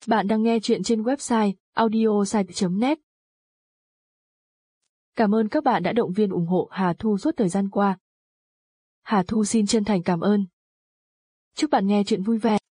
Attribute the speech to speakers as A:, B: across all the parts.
A: Bạn đang nghe chuyện trên website audiosite.net. Cảm ơn các bạn đã động viên ủng hộ Hà Thu suốt thời gian qua. Hà Thu xin chân thành cảm ơn. Chúc bạn nghe chuyện vui vẻ.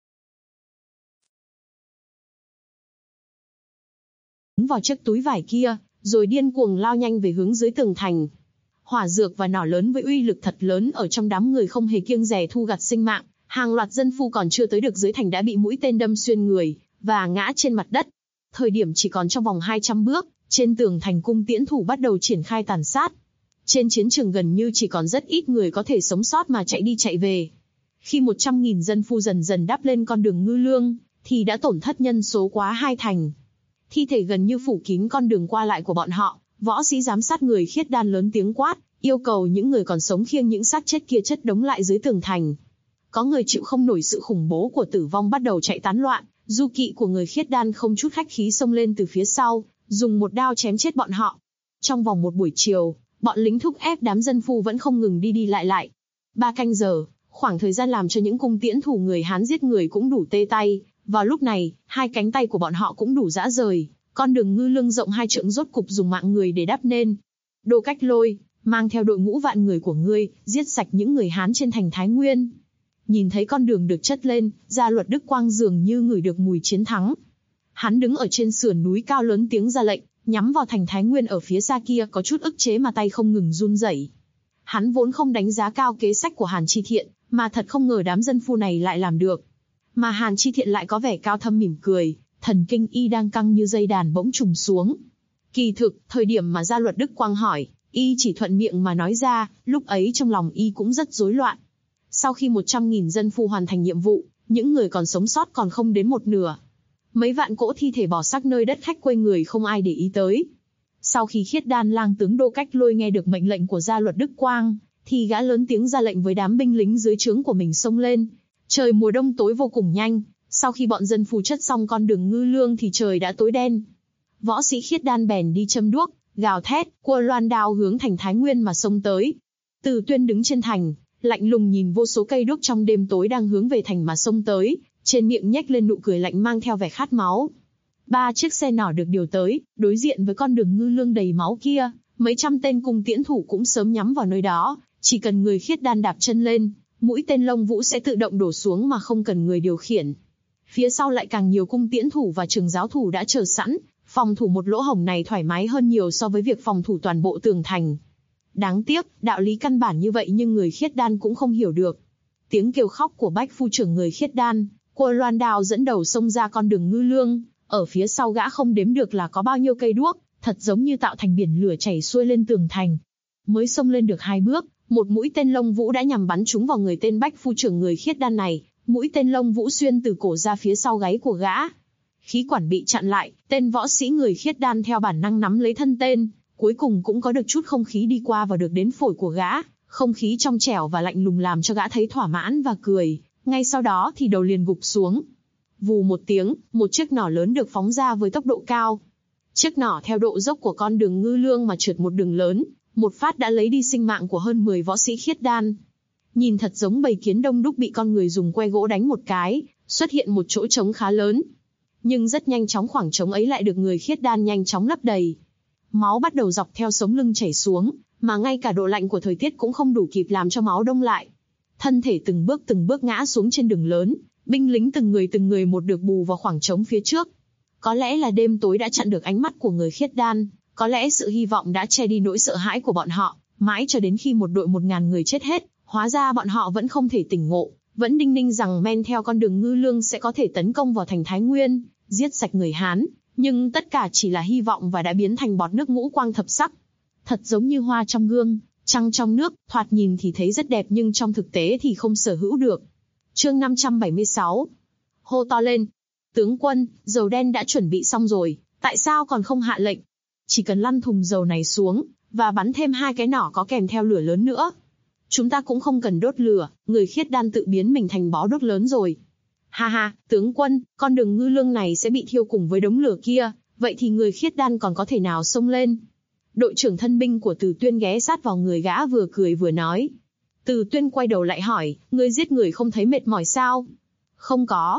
B: Vào chiếc túi vải kia, rồi điên cuồng lao nhanh về hướng dưới tường thành. Hỏa dược và nỏ lớn với uy lực thật lớn ở trong đám người không hề kiêng dè thu gặt sinh mạng, hàng loạt dân phu còn chưa tới được dưới thành đã bị mũi tên đâm xuyên người và ngã trên mặt đất. Thời điểm chỉ còn trong vòng 200 bước, trên tường thành cung tiễn thủ bắt đầu triển khai tàn sát. Trên chiến trường gần như chỉ còn rất ít người có thể sống sót mà chạy đi chạy về. Khi 100.000 dân phu dần dần đắp lên con đường Ngư Lương, thì đã tổn thất nhân số quá 2 thành. Thi thể gần như phủ kín con đường qua lại của bọn họ, võ sĩ giám sát người khiết đan lớn tiếng quát, yêu cầu những người còn sống khiêng những xác chết kia chất đống lại dưới tường thành. Có người chịu không nổi sự khủng bố của tử vong bắt đầu chạy tán loạn, du kỵ của người khiết đan không chút khách khí xông lên từ phía sau, dùng một đao chém chết bọn họ. Trong vòng một buổi chiều, bọn lính thúc ép đám dân phu vẫn không ngừng đi đi lại lại. 3 canh giờ, khoảng thời gian làm cho những cung tiễn thủ người Hán giết người cũng đủ tê tay. Vào lúc này, 2 cánh tay của bọn họ cũng đủ rã rời, con đường Ngư Lương rộng 2 trượng rốt cục dùng mạng người để đắp nên. Đô Cách Lôi, mang theo đội ngũ vạn người của ngươi, giết sạch những người Hán trên thành Thái Nguyên. Nhìn thấy con đường được chất lên, Gia Luật Đức Quang dường như ngửi được mùi chiến thắng. Hắn đứng ở trên sườn núi cao lớn tiếng ra lệnh, nhắm vào thành Thái Nguyên ở phía xa kia, có chút ức chế mà tay không ngừng run rẩy. Hắn vốn không đánh giá cao kế sách của Hàn Chi Thiện, mà thật không ngờ đám dân phu này lại làm được. Mà Hàn Chi Thiện lại có vẻ cao thâm mỉm cười, thần kinh y đang căng như dây đàn bỗng trùng xuống. Kỳ thực, thời điểm mà Gia Luật Đức Quang hỏi, y chỉ thuận miệng mà nói ra, lúc ấy trong lòng y cũng rất rối loạn. Sau khi 100.000 dân phu hoàn thành nhiệm vụ, những người còn sống sót còn không đến một nửa. Mấy vạn cỗ thi thể bỏ xác nơi đất khách quê người không ai để ý tới. Sau khi khiết đan lang tướng Đô Cách Lôi nghe được mệnh lệnh của Gia Luật Đức Quang, thì gã lớn tiếng ra lệnh với đám binh lính dưới trướng của mình xông lên. Trời mùa đông tối vô cùng nhanh, sau khi bọn dân phu chất xong con đường Ngư Lương thì trời đã tối đen. Võ sĩ khiết đan bèn đi châm đuốc, gào thét, cua loan đao hướng thành Thái Nguyên mà xông tới. Từ Tuyên đứng trên thành, lạnh lùng nhìn vô số cây đuốc trong đêm tối đang hướng về thành mà xông tới, trên miệng nhếch lên nụ cười lạnh mang theo vẻ khát máu. 3 chiếc xe nỏ được điều tới, đối diện với con đường Ngư Lương đầy máu kia, mấy trăm tên cung tiễn thủ cũng sớm nhắm vào nơi đó, chỉ cần người khiết đan đạp chân lên, mũi tên lông vũ sẽ tự động đổ xuống mà không cần người điều khiển. Phía sau lại càng nhiều cung tiễn thủ và trường giáo thủ đã chờ sẵn, phòng thủ một lỗ hổng này thoải mái hơn nhiều so với việc phòng thủ toàn bộ tường thành. Đáng tiếc, đạo lý căn bản như vậy nhưng người khiết đan cũng không hiểu được. Tiếng kêu khóc của bách phu trưởng người khiết đan, Cua Loan Đao dẫn đầu xông ra con đường Ngư Lương, ở phía sau gã không đếm được là có bao nhiêu cây đuốc, thật giống như tạo thành biển lửa chảy xuôi lên tường thành. Mới xông lên được 2 bước, một mũi tên lông vũ đã nhằm bắn trúng vào người tên bách phu trưởng người khiết đan này, mũi tên lông vũ xuyên từ cổ ra phía sau gáy của gã. Khí quản bị chặn lại, tên võ sĩ người khiết đan theo bản năng nắm lấy thân tên, cuối cùng cũng có được chút không khí đi qua và được đến phổi của gã, không khí trong trẻo và lạnh lùng làm cho gã thấy thỏa mãn và cười, ngay sau đó thì đầu liền gục xuống. Vù một tiếng, một chiếc nỏ lớn được phóng ra với tốc độ cao. Chiếc nỏ theo độ dốc của con đường Ngư Lương mà trượt một đường lớn, một phát đã lấy đi sinh mạng của hơn 10 võ sĩ khiết đan. Nhìn thật giống bầy kiến đông đúc bị con người dùng que gỗ đánh một cái, xuất hiện một chỗ trống khá lớn. Nhưng rất nhanh chóng khoảng trống ấy lại được người khiết đan nhanh chóng lấp đầy. Máu bắt đầu dọc theo sống lưng chảy xuống, mà ngay cả độ lạnh của thời tiết cũng không đủ kịp làm cho máu đông lại. Thân thể từng bước ngã xuống trên đường lớn, binh lính từng người một được bù vào khoảng trống phía trước. Có lẽ là đêm tối đã chặn được ánh mắt của người khiết đan, có lẽ sự hy vọng đã che đi nỗi sợ hãi của bọn họ, mãi cho đến khi một đội 1.000 người chết hết, hóa ra bọn họ vẫn không thể tỉnh ngộ, vẫn đinh ninh rằng men theo con đường Ngư Lương sẽ có thể tấn công vào thành Thái Nguyên, giết sạch người Hán, nhưng tất cả chỉ là hy vọng và đã biến thành bọt nước ngũ quang thập sắc. Thật giống như hoa trong gương, trăng trong nước, thoạt nhìn thì thấy rất đẹp nhưng trong thực tế thì không sở hữu được. Chương 576. Hô to lên. Tướng quân, dầu đen đã chuẩn bị xong rồi, tại sao còn không hạ lệnh? Chỉ cần lăn thùng dầu này xuống, và bắn thêm 2 cái nỏ có kèm theo lửa lớn nữa. Chúng ta cũng không cần đốt lửa, người khiết đan tự biến mình thành bó đuốc lớn rồi. Ha ha, tướng quân, con đường Ngư Lương này sẽ bị thiêu cùng với đống lửa kia, vậy thì người khiết đan còn có thể nào xông lên? Đội trưởng thân binh của Từ Tuyên ghé sát vào người gã vừa cười vừa nói. Từ Tuyên quay đầu lại hỏi, ngươi giết người không thấy mệt mỏi sao? Không có.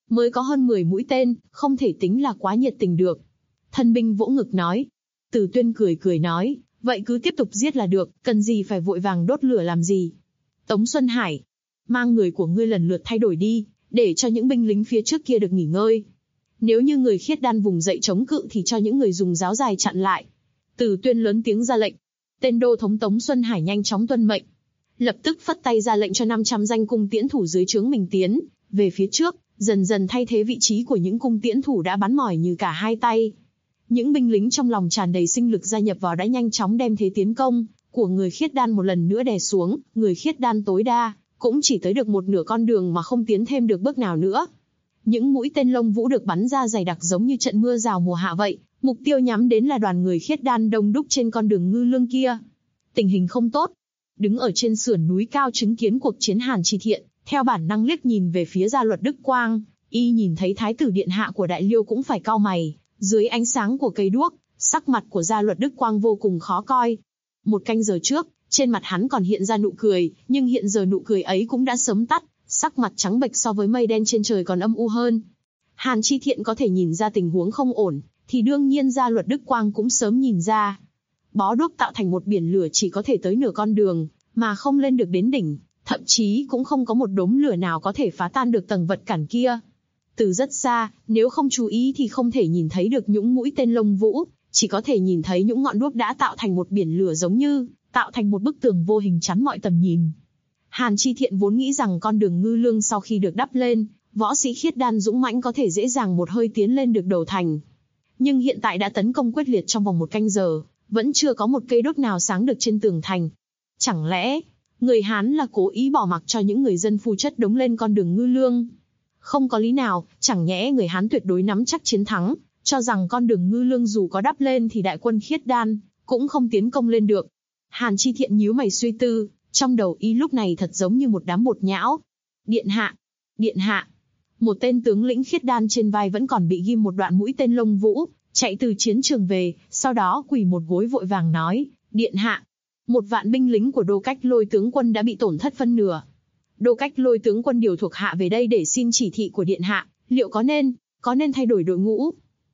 B: mới có hơn 10 mũi tên, không thể tính là quá nhiệt tình được. Thân binh vỗ ngực nói. Từ Tuyên cười cười nói, vậy cứ tiếp tục giết là được, cần gì phải vội vàng đốt lửa làm gì. Tống Xuân Hải, mang người của ngươi lần lượt thay đổi đi, để cho những binh lính phía trước kia được nghỉ ngơi. Nếu như người khiết đan vùng dậy chống cự thì cho những người dùng giáo dài chặn lại. Từ Tuyên lớn tiếng ra lệnh. Tên đô thống Tống Xuân Hải nhanh chóng tuân mệnh. Lập tức phất tay ra lệnh cho 500 danh cung tiễn thủ dưới trướng mình tiến về phía trước, dần dần thay thế vị trí của những cung tiễn thủ đã bắn mỏi như cả hai tay. Những binh lính trong lòng tràn đầy sinh lực gia nhập vào đã nhanh chóng đem thế tiến công của người khiết đan một lần nữa đè xuống. Người khiết đan tối đa cũng chỉ tới được một nửa con đường mà không tiến thêm được bước nào nữa. Những mũi tên lông vũ được bắn ra dày đặc giống như trận mưa rào mùa hạ vậy, mục tiêu nhắm đến là đoàn người khiết đan đông đúc trên con đường Ngư Lương kia. Tình hình không tốt. Đứng ở trên sườn núi cao chứng kiến cuộc chiến Hàn Chi Thiện, theo bản năng liếc nhìn về phía Gia Luật Đức Quang, y nhìn thấy thái tử điện hạ của Đại Liêu cũng phải cau mày. Dưới ánh sáng của cây đuốc, sắc mặt của Gia Luật Đức Quang vô cùng khó coi. Một canh giờ trước, trên mặt hắn còn hiện ra nụ cười, nhưng hiện giờ nụ cười ấy cũng đã sớm tắt, sắc mặt trắng bệch so với mây đen trên trời còn âm u hơn. Hàn Chi Thiện có thể nhìn ra tình huống không ổn, thì đương nhiên Gia Luật Đức Quang cũng sớm nhìn ra. Bó đuốc tạo thành một biển lửa chỉ có thể tới nửa con đường, mà không lên được đến đỉnh, thậm chí cũng không có một đốm lửa nào có thể phá tan được tầng vật cản kia. Từ rất xa, nếu không chú ý thì không thể nhìn thấy được những mũi tên lông vũ, chỉ có thể nhìn thấy những ngọn đuốc đã tạo thành một biển lửa giống như tạo thành một bức tường vô hình chắn mọi tầm nhìn. Hàn Chi Thiện vốn nghĩ rằng con đường Ngư Lương sau khi được đắp lên, võ sĩ khiết đan dũng mãnh có thể dễ dàng một hơi tiến lên được đầu thành. Nhưng hiện tại đã tấn công quyết liệt trong vòng một canh giờ, vẫn chưa có một cây đuốc nào sáng được trên tường thành. Chẳng lẽ, người Hán là cố ý bỏ mặc cho những người dân phu chất đống lên con đường Ngư Lương? Không có lý nào, chẳng nhẽ người Hán tuyệt đối nắm chắc chiến thắng, cho rằng con đường Ngư Lương dù có đắp lên thì đại quân khiết đan cũng không tiến công lên được. Hàn Chi Thiện nhíu mày suy tư, trong đầu y lúc này thật giống như một đám bột nhão. Điện hạ, điện hạ. Một tên tướng lĩnh khiết đan trên vai vẫn còn bị ghim một đoạn mũi tên lông vũ, chạy từ chiến trường về, sau đó quỳ một gối vội vàng nói, điện hạ. 1 vạn binh lính của Đô Cách Lôi tướng quân đã bị tổn thất phân nửa. Đô Cách Lôi tướng quân điều thuộc hạ về đây để xin chỉ thị của điện hạ, liệu có nên thay đổi đội ngũ?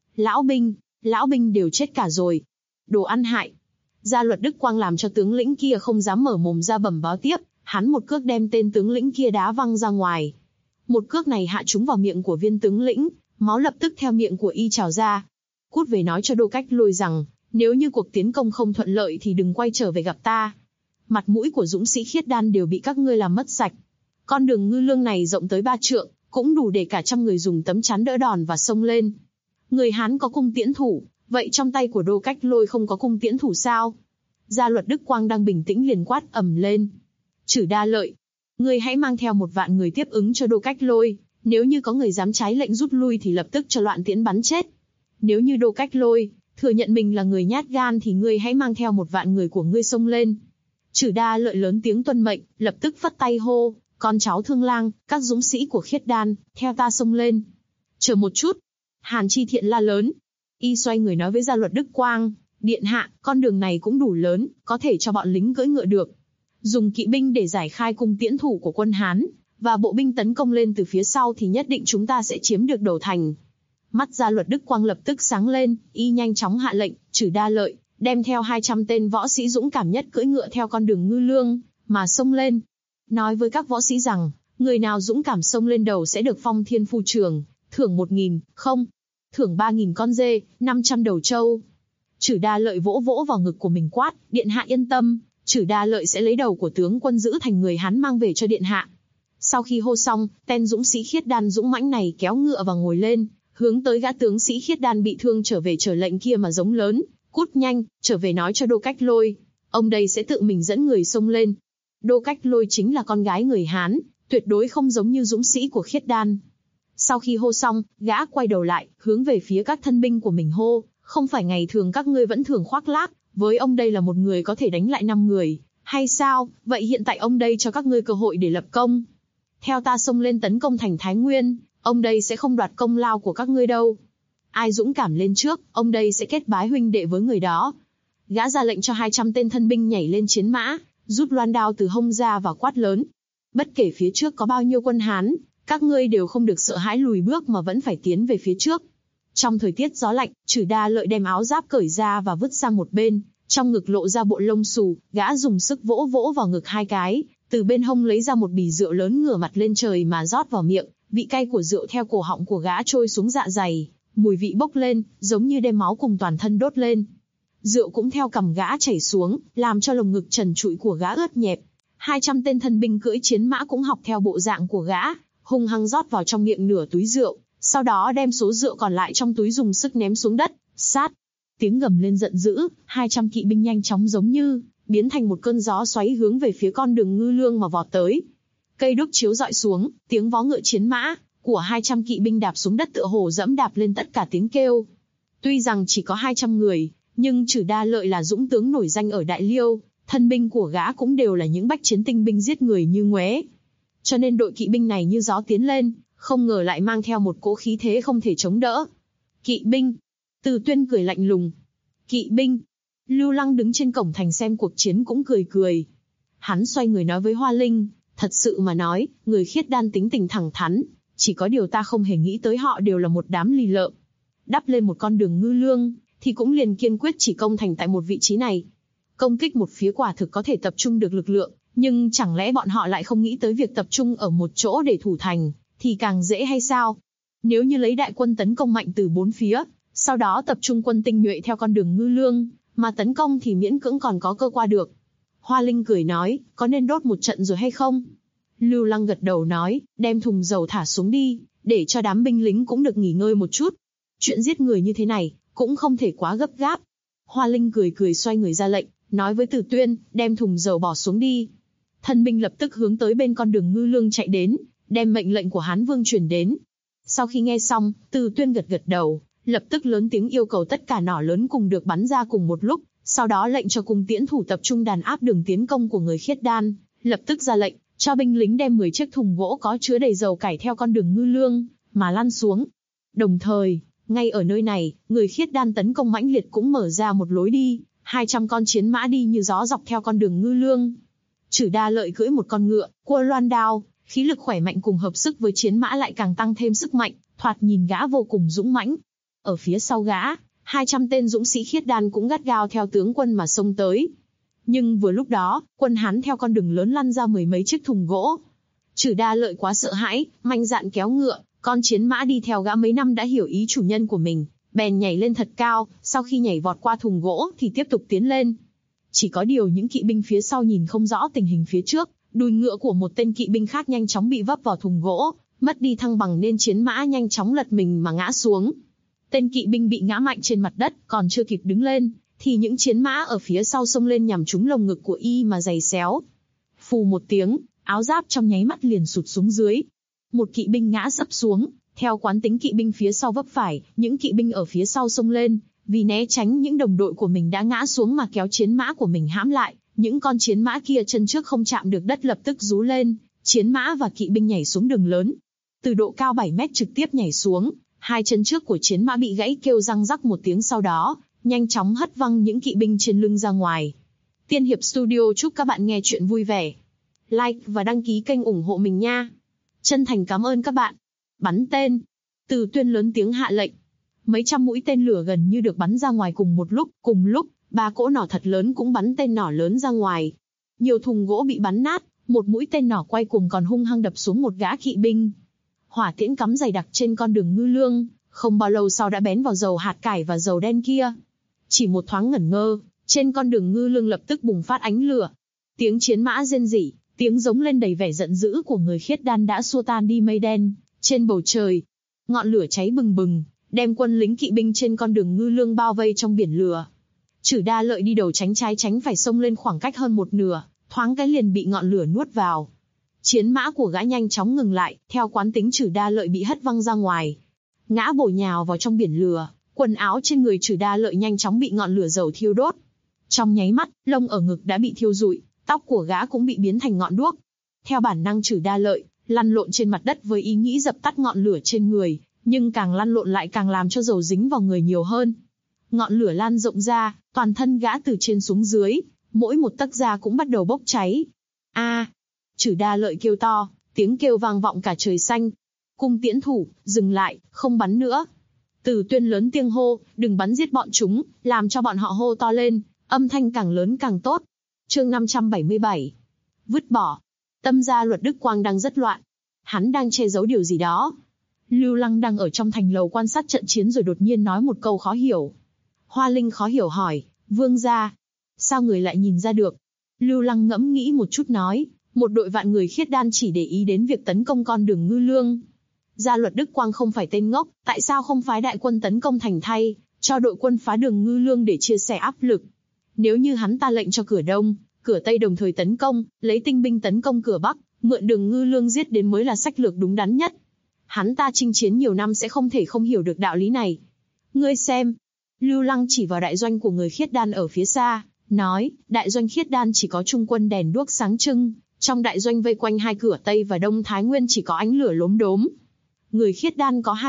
B: Lão binh đều chết cả rồi. Đồ ăn hại. Gia Luật Đức Quang làm cho tướng lĩnh kia không dám mở mồm ra bẩm báo tiếp, hắn một cước đem tên tướng lĩnh kia đá văng ra ngoài. Một cước này hạ trúng vào miệng của viên tướng lĩnh, máu lập tức theo miệng của y trào ra. Cút về nói cho Đô Cách Lôi rằng, nếu như cuộc tiến công không thuận lợi thì đừng quay trở về gặp ta. Mặt mũi của dũng sĩ khiết đan đều bị các ngươi làm mất sạch. Con đường Ngư Lương này rộng tới 3 trượng, cũng đủ để cả trăm người dùng tấm chắn đỡ đòn và xông lên. Người Hán có cung tiễn thủ, vậy trong tay của Đô Cách Lôi không có cung tiễn thủ sao? Gia Luật Đức Quang đang bình tĩnh liền quát ầm lên. Trử Đa Lợi, ngươi hãy mang theo 1 vạn người tiếp ứng cho Đô Cách Lôi, nếu như có người dám trái lệnh rút lui thì lập tức cho loạn tiễn bắn chết. Nếu như Đô Cách Lôi thừa nhận mình là người nhát gan thì ngươi hãy mang theo 1 vạn người của ngươi xông lên. Trử Đa Lợi lớn tiếng tuân mệnh, lập tức phất tay hô, con cháu Thương Lang, các dũng sĩ của khiết đan, theo ta xông lên. Chờ một chút. Hàn Chi Thiện la lớn. Y xoay người nói với Gia Luật Đức Quang, điện hạ, con đường này cũng đủ lớn, có thể cho bọn lính cưỡi ngựa được. Dùng kỵ binh để giải khai cung tiễn thủ của quân Hán, và bộ binh tấn công lên từ phía sau thì nhất định chúng ta sẽ chiếm được đầu thành. Mắt Gia Luật Đức Quang lập tức sáng lên, y nhanh chóng hạ lệnh, Trử Đa Lợi, đem theo 200 tên võ sĩ dũng cảm nhất cưỡi ngựa theo con đường Ngư Lương, mà xông lên. Nói với các võ sĩ rằng, người nào dũng cảm xông lên đầu sẽ được phong thiên phu trưởng, thưởng 1.000, không, thưởng 3.000 con dê, 500 đầu trâu. Trử Đa Lợi vỗ vỗ vào ngực của mình quát, điện hạ yên tâm, Trử Đa Lợi sẽ lấy đầu của tướng quân giữ thành người Hán mang về cho điện hạ. Sau khi hô xong, tên dũng sĩ khiết đan dũng mãnh này kéo ngựa và ngồi lên, hướng tới gã tướng sĩ khiết đan bị thương trở về chờ lệnh kia mà giống lớn, cút nhanh, trở về nói cho Đô Cách Lôi, ông đây sẽ tự mình dẫn người xông lên. Đô Cách Lôi chính là con gái người Hán, tuyệt đối không giống như dũng sĩ của khiết đan. Sau khi hô xong, gã quay đầu lại, hướng về phía các thân binh của mình hô, không phải ngày thường các ngươi vẫn thường khoác lác, với ông đây là một người có thể đánh lại 5 người, hay sao, vậy hiện tại ông đây cho các ngươi cơ hội để lập công. Theo ta xông lên tấn công thành Thái Nguyên, ông đây sẽ không đoạt công lao của các ngươi đâu. Ai dũng cảm lên trước, ông đây sẽ kết bái huynh đệ với người đó. Gã ra lệnh cho 200 tên thân binh nhảy lên chiến mã, rút loan đao từ hông ra và quát lớn. Bất kể phía trước có bao nhiêu quân Hán, Các ngươi đều không được sợ hãi lùi bước mà vẫn phải tiến về phía trước. Trong thời tiết gió lạnh, Trừ Đa Lợi đem áo giáp cởi ra và vứt sang một bên, trong ngực lộ ra bộ lông xù, gã dùng sức vỗ vỗ vào ngực 2 cái, từ bên hông lấy ra một bì rượu lớn ngửa mặt lên trời mà rót vào miệng, vị cay của rượu theo cổ họng của gã trôi xuống dạ dày, mùi vị bốc lên, giống như đem máu cùng toàn thân đốt lên. Rượu cũng theo cằm gã chảy xuống, làm cho lồng ngực trần trụi của gã ướt nhẹp. 200 tên thân binh cưỡi chiến mã cũng học theo bộ dạng của gã, hung hăng rót vào trong miệng nửa túi rượu, sau đó đem số rượu còn lại trong túi dùng sức ném xuống đất. Sát! Tiếng gầm lên giận dữ, 200 kỵ binh nhanh chóng giống như biến thành một cơn gió xoáy hướng về phía con đường Ngư Lương mà vọt tới. Cây đuốc chiếu rọi xuống, tiếng vó ngựa chiến mã của 200 kỵ binh đạp xuống đất tựa hồ dẫm đạp lên tất cả tiếng kêu. Tuy rằng chỉ có 200 người, nhưng Trừ Đa Lợi là dũng tướng nổi danh ở Đại Liêu, thân binh của gã cũng đều là những bách chiến tinh binh giết người như ngoé. Cho nên đội kỵ binh này như gió tiến lên, không ngờ lại mang theo một cỗ khí thế không thể chống đỡ. Kỵ binh! Từ Tuyên cười lạnh lùng. Kỵ binh! Lưu Lăng đứng trên cổng thành xem cuộc chiến cũng cười cười. Hắn xoay người nói với Hoa Linh, thật sự mà nói, người Khiết Đan tính tình thẳng thắn, chỉ có điều ta không hề nghĩ tới họ đều là một đám lì lợm. Đắp lên một con đường Ngư Lương, thì cũng liền kiên quyết chỉ công thành tại một vị trí này. Công kích một phía quả thực có thể tập trung được lực lượng, nhưng chẳng lẽ bọn họ lại không nghĩ tới việc tập trung ở một chỗ để thủ thành, thì càng dễ hay sao? Nếu như lấy đại quân tấn công mạnh từ 4 phía, sau đó tập trung quân tinh nhuệ theo con đường Ngư Lương, mà tấn công thì miễn cưỡng còn có cơ qua được. Hoa Linh cười nói, có nên đốt một trận rồi hay không? Lưu Lăng gật đầu nói, đem thùng dầu thả xuống đi, để cho đám binh lính cũng được nghỉ ngơi một chút. Chuyện giết người như thế này, cũng không thể quá gấp gáp. Hoa Linh cười cười xoay người ra lệnh, nói với Từ Tuyên, đem thùng dầu bỏ xuống đi. Thân binh lập tức hướng tới bên con đường Ngư Lương chạy đến, đem mệnh lệnh của Hán Vương truyền đến. Sau khi nghe xong, Từ Tuyên gật gật đầu, lập tức lớn tiếng yêu cầu tất cả nỏ lớn cùng được bắn ra cùng một lúc, sau đó lệnh cho cung tiễn thủ tập trung đàn áp đường tiến công của người Khiết Đan, lập tức ra lệnh cho binh lính đem 10 chiếc thùng gỗ có chứa đầy dầu cải theo con đường Ngư Lương mà lăn xuống. Đồng thời, ngay ở nơi này, người Khiết Đan tấn công mãnh liệt cũng mở ra một lối đi, 200 con chiến mã đi như gió dọc theo con đường Ngư Lương. Trừ Đa Lợi cưỡi một con ngựa, cua loan đao, khí lực khỏe mạnh cùng hợp sức với chiến mã lại càng tăng thêm sức mạnh, thoạt nhìn gã vô cùng dũng mãnh. Ở phía sau gã, 200 tên dũng sĩ Khiết Đan cũng gắt gao theo tướng quân mà xông tới. Nhưng vừa lúc đó, quân Hán theo con đường lớn lăn ra 10 mấy chiếc thùng gỗ. Trừ Đa Lợi quá sợ hãi, mạnh dạn kéo ngựa, con chiến mã đi theo gã mấy năm đã hiểu ý chủ nhân của mình, bèn nhảy lên thật cao, sau khi nhảy vọt qua thùng gỗ thì tiếp tục tiến lên. Chỉ có điều những kỵ binh phía sau nhìn không rõ tình hình phía trước, đùi ngựa của một tên kỵ binh khác nhanh chóng bị vấp vào thùng gỗ, mất đi thăng bằng nên chiến mã nhanh chóng lật mình mà ngã xuống. Tên kỵ binh bị ngã mạnh trên mặt đất, còn chưa kịp đứng lên, thì những chiến mã ở phía sau xông lên nhằm trúng lồng ngực của y mà giày xéo. Phù một tiếng, áo giáp trong nháy mắt liền sụt xuống dưới. Một kỵ binh ngã sấp xuống, theo quán tính kỵ binh phía sau vấp phải, những kỵ binh ở phía sau xông lên, vì né tránh những đồng đội của mình đã ngã xuống mà kéo chiến mã của mình hãm lại. Những con chiến mã kia chân trước không chạm được đất lập tức rú lên, chiến mã và kỵ binh nhảy xuống đường lớn. Từ độ cao 7 mét trực tiếp nhảy xuống, hai chân trước của chiến mã bị gãy kêu răng rắc một tiếng, sau đó nhanh chóng hất văng những kỵ binh trên lưng ra ngoài. Tiên Hiệp Studio chúc các bạn nghe chuyện vui vẻ. Like và đăng ký kênh ủng hộ mình nha. Chân thành cảm ơn các bạn. Bắn tên. Từ Tuyên lớn tiếng hạ lệnh. Mấy trăm mũi tên lửa gần như được bắn ra ngoài cùng một lúc. Cùng lúc, 3 cỗ nỏ thật lớn cũng bắn tên nỏ lớn ra ngoài. Nhiều thùng gỗ bị bắn nát, một mũi tên nỏ quay cuồng còn hung hăng đập xuống một gã kỵ binh. Hỏa tiễn cắm dày đặc trên con đường Ngư Lương, không bao lâu sau đã bén vào dầu hạt cải và dầu đen kia. Chỉ một thoáng ngẩn ngơ, trên con đường Ngư Lương lập tức bùng phát ánh lửa. Tiếng chiến mã rên rỉ, tiếng giống lên đầy vẻ giận dữ của người Khiết Đan đã xua tan đi mây đen trên bầu trời. Ngọn lửa cháy bừng bừng, đem quân lính kỵ binh trên con đường Ngư Lương bao vây trong biển lửa. Trừ Đa Lợi đi đầu tránh trái tránh phải xông lên khoảng cách hơn một nửa, thoáng cái liền bị ngọn lửa nuốt vào. Chiến mã của gã nhanh chóng ngừng lại, theo quán tính Trừ Đa Lợi bị hất văng ra ngoài, ngã bổ nhào vào trong biển lửa. Quần áo trên người Trừ Đa Lợi nhanh chóng bị ngọn lửa dầu thiêu đốt. Trong nháy mắt, lông ở ngực đã bị thiêu rụi, tóc của gã cũng bị biến thành ngọn đuốc. Theo bản năng Trừ Đa Lợi lăn lộn trên mặt đất với ý nghĩ dập tắt ngọn lửa trên người, nhưng càng lăn lộn lại càng làm cho dầu dính vào người nhiều hơn. Ngọn lửa lan rộng ra, toàn thân gã từ trên xuống dưới, mỗi một tấc da cũng bắt đầu bốc cháy. A! Trừ Đa Lợi kêu to, tiếng kêu vang vọng cả trời xanh. Cung tiễn thủ, dừng lại, không bắn nữa. Từ Tuyên lớn tiếng hô, đừng bắn giết bọn chúng, làm cho bọn họ hô to lên, âm thanh càng lớn càng tốt. Chương 577. Vứt bỏ. Tâm gia Luật Đức Quang đang rất loạn. Hắn đang che giấu điều gì đó. Lưu Lăng đang ở trong thành lầu quan sát trận chiến rồi đột nhiên nói một câu khó hiểu. Hoa Linh khó hiểu hỏi, vương gia, sao người lại nhìn ra được? Lưu Lăng ngẫm nghĩ một chút nói, một đội vạn người khiết đan chỉ để ý đến việc tấn công con đường Ngư Lương. Gia Luật Đức Quang không phải tên ngốc, tại sao không phái đại quân tấn công thành thay, cho đội quân phá đường Ngư Lương để chia sẻ áp lực? Nếu như hắn ta lệnh cho cửa Đông, cửa Tây đồng thời tấn công, lấy tinh binh tấn công cửa Bắc, mượn đường Ngư Lương giết đến mới là sách lược đúng đắn nhất. Hắn ta chinh chiến nhiều năm sẽ không thể không hiểu được đạo lý này. Ngươi xem. Lưu Lăng chỉ vào đại doanh của người khiết đan ở phía xa, nói, đại doanh khiết đan chỉ có trung quân đèn đuốc sáng trưng, trong đại doanh vây quanh hai cửa Tây và Đông Thái Nguyên chỉ có ánh lửa lốm đốm. Người khiết đan có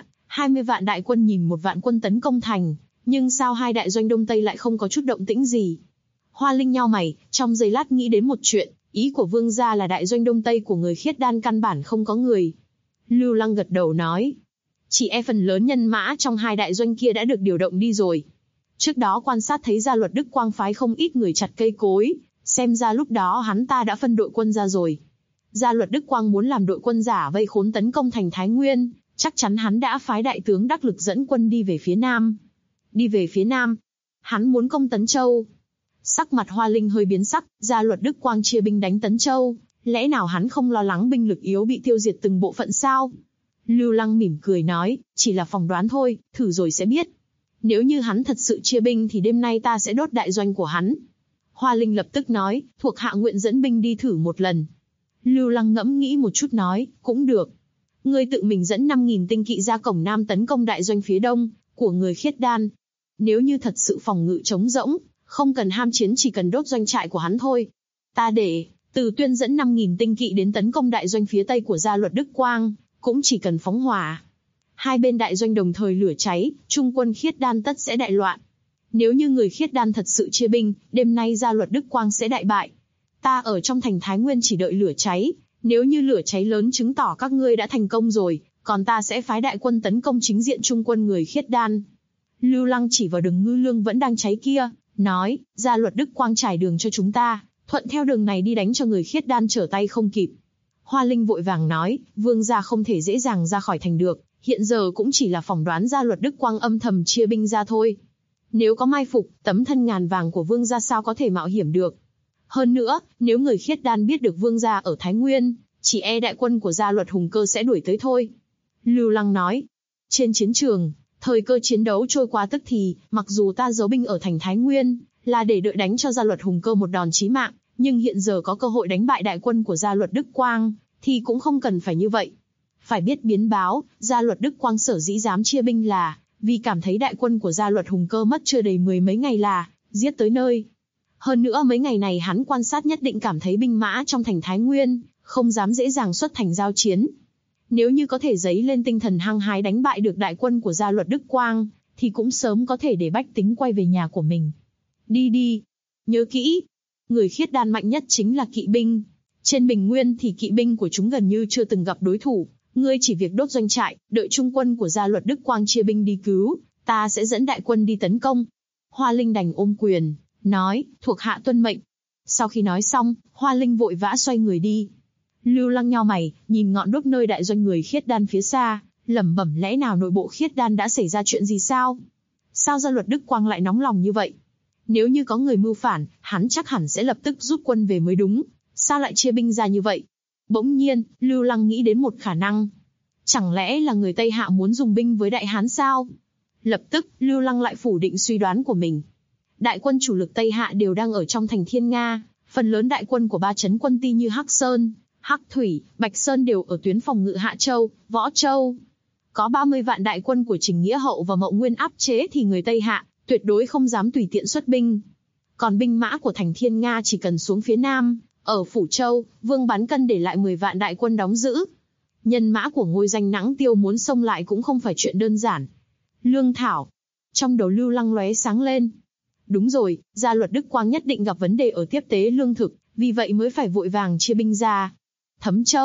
B: 20 vạn đại quân nhìn một vạn quân tấn công thành, nhưng sao hai đại doanh Đông Tây lại không có chút động tĩnh gì? Hoa Linh nhao mày, trong giây lát nghĩ đến một chuyện, ý của vương gia là đại doanh Đông Tây của người khiết đan căn bản không có người. Lưu Lăng gật đầu nói, chỉ e phần lớn nhân mã trong hai đại doanh kia đã được điều động đi rồi. Trước đó quan sát thấy Gia Luật Đức Quang phái không ít người chặt cây cối, xem ra lúc đó hắn ta đã phân đội quân ra rồi. Gia Luật Đức Quang muốn làm đội quân giả vây khốn tấn công thành Thái Nguyên, chắc chắn hắn đã phái đại tướng đắc lực dẫn quân đi về phía Nam. Đi về phía Nam? Hắn muốn công Tấn Châu. Sắc mặt Hoa Linh hơi biến sắc, Gia Luật Đức Quang chia binh đánh Tấn Châu, lẽ nào hắn không lo lắng binh lực yếu bị tiêu diệt từng bộ phận sao? Lưu Lăng mỉm cười nói, chỉ là phỏng đoán thôi, thử rồi sẽ biết. Nếu như hắn thật sự chia binh thì đêm nay ta sẽ đốt đại doanh của hắn. Hoa Linh lập tức nói, thuộc hạ nguyện dẫn binh đi thử một lần. Lưu Lăng ngẫm nghĩ một chút nói, cũng được. Ngươi tự mình dẫn 5.000 tinh kỵ ra cổng Nam tấn công đại doanh phía Đông của người khiết đan. Nếu như thật sự phòng ngự trống rỗng, không cần ham chiến, chỉ cần đốt doanh trại của hắn thôi. Ta để Từ Tuyên dẫn 5.000 tinh kỵ đến tấn công đại doanh phía Tây của Gia Luật Đức Quang, cũng chỉ cần phóng hỏa. Hai bên đại doanh đồng thời lửa cháy, trung quân khiết đan tất sẽ đại loạn. Nếu như người khiết đan thật sự chia binh, đêm nay Gia Luật Đức Quang sẽ đại bại. Ta ở trong thành Thái Nguyên chỉ đợi lửa cháy, nếu như lửa cháy lớn chứng tỏ các ngươi đã thành công rồi, còn ta sẽ phái đại quân tấn công chính diện trung quân người khiết đan. Lưu Lăng chỉ vào đường Ngư Lương vẫn đang cháy kia, nói, Gia Luật Đức Quang trải đường cho chúng ta, thuận theo đường này đi đánh cho người khiết đan trở tay không kịp. Hoa Linh vội vàng nói, vương gia không thể dễ dàng ra khỏi thành được, hiện giờ cũng chỉ là phỏng đoán Gia Luật Đức Quang âm thầm chia binh ra thôi. Nếu có mai phục, tấm thân ngàn vàng của vương gia sao có thể mạo hiểm được. Hơn nữa, nếu người khiết đan biết được vương gia ở Thái Nguyên, chỉ e đại quân của Gia Luật Hùng Cơ sẽ đuổi tới thôi. Lưu Lăng nói, trên chiến trường, thời cơ chiến đấu trôi qua tức thì, mặc dù ta giấu binh ở thành Thái Nguyên, là để đợi đánh cho Gia Luật Hùng Cơ một đòn chí mạng, nhưng hiện giờ có cơ hội đánh bại đại quân của Gia Luật Đức Quang, thì cũng không cần phải như vậy. Phải biết biến báo, Gia Luật Đức Quang sở dĩ dám chia binh là vì cảm thấy đại quân của Gia Luật Hùng Cơ mất chưa đầy 10 mấy ngày là giết tới nơi. Hơn nữa mấy ngày này hắn quan sát nhất định cảm thấy binh mã trong thành Thái Nguyên không dám dễ dàng xuất thành giao chiến. Nếu như có thể dấy lên tinh thần hăng hái đánh bại được đại quân của Gia Luật Đức Quang, thì cũng sớm có thể để bách tính quay về nhà của mình. Đi đi, nhớ kỹ, người khiết đan mạnh nhất chính là kỵ binh. Trên bình nguyên thì kỵ binh của chúng gần như chưa từng gặp đối thủ. Ngươi chỉ việc đốt doanh trại, đợi trung quân của Gia Luật Đức Quang chia binh đi cứu, ta sẽ dẫn đại quân đi tấn công. Hoa Linh đành ôm quyền, nói, thuộc hạ tuân mệnh. Sau khi nói xong, Hoa Linh vội vã xoay người đi. Lưu Lăng nhao mày, nhìn ngọn đuốc nơi đại doanh người khiết đan phía xa, lẩm bẩm lẽ nào nội bộ khiết đan đã xảy ra chuyện gì sao? Sao Gia Luật Đức Quang lại nóng lòng như vậy? Nếu như có người mưu phản, hắn chắc hẳn sẽ lập tức rút quân về mới đúng. Sao lại chia binh ra như vậy? Bỗng nhiên, Lưu Lăng nghĩ đến một khả năng. Chẳng lẽ là người Tây Hạ muốn dùng binh với Đại Hán sao? Lập tức, Lưu Lăng lại phủ định suy đoán của mình. Đại quân chủ lực Tây Hạ đều đang ở trong thành Thiên Nga, phần lớn đại quân của ba trấn quân ti như Hắc Sơn, Hắc Thủy, Bạch Sơn đều ở tuyến phòng ngự Hạ Châu, Võ Châu. Có 30 vạn đại quân của Trình Nghĩa Hậu và Mậu Nguyên áp chế thì người Tây Hạ tuyệt đối không dám tùy tiện xuất binh. Còn binh mã của thành Thiên Nga chỉ cần xuống phía Nam, ở Phủ Châu, Vương Bán Cân để lại 10 vạn đại quân đóng giữ. Nhân mã của Ngôi Danh Nãng Tiêu muốn xông lại cũng không phải chuyện đơn giản. Lương thảo. Trong đầu Lưu Lăng lóe sáng lên. Đúng rồi, Gia Luật Đức Quang nhất định gặp vấn đề ở tiếp tế lương thực, vì vậy mới phải vội vàng chia binh ra. Thấm Châu,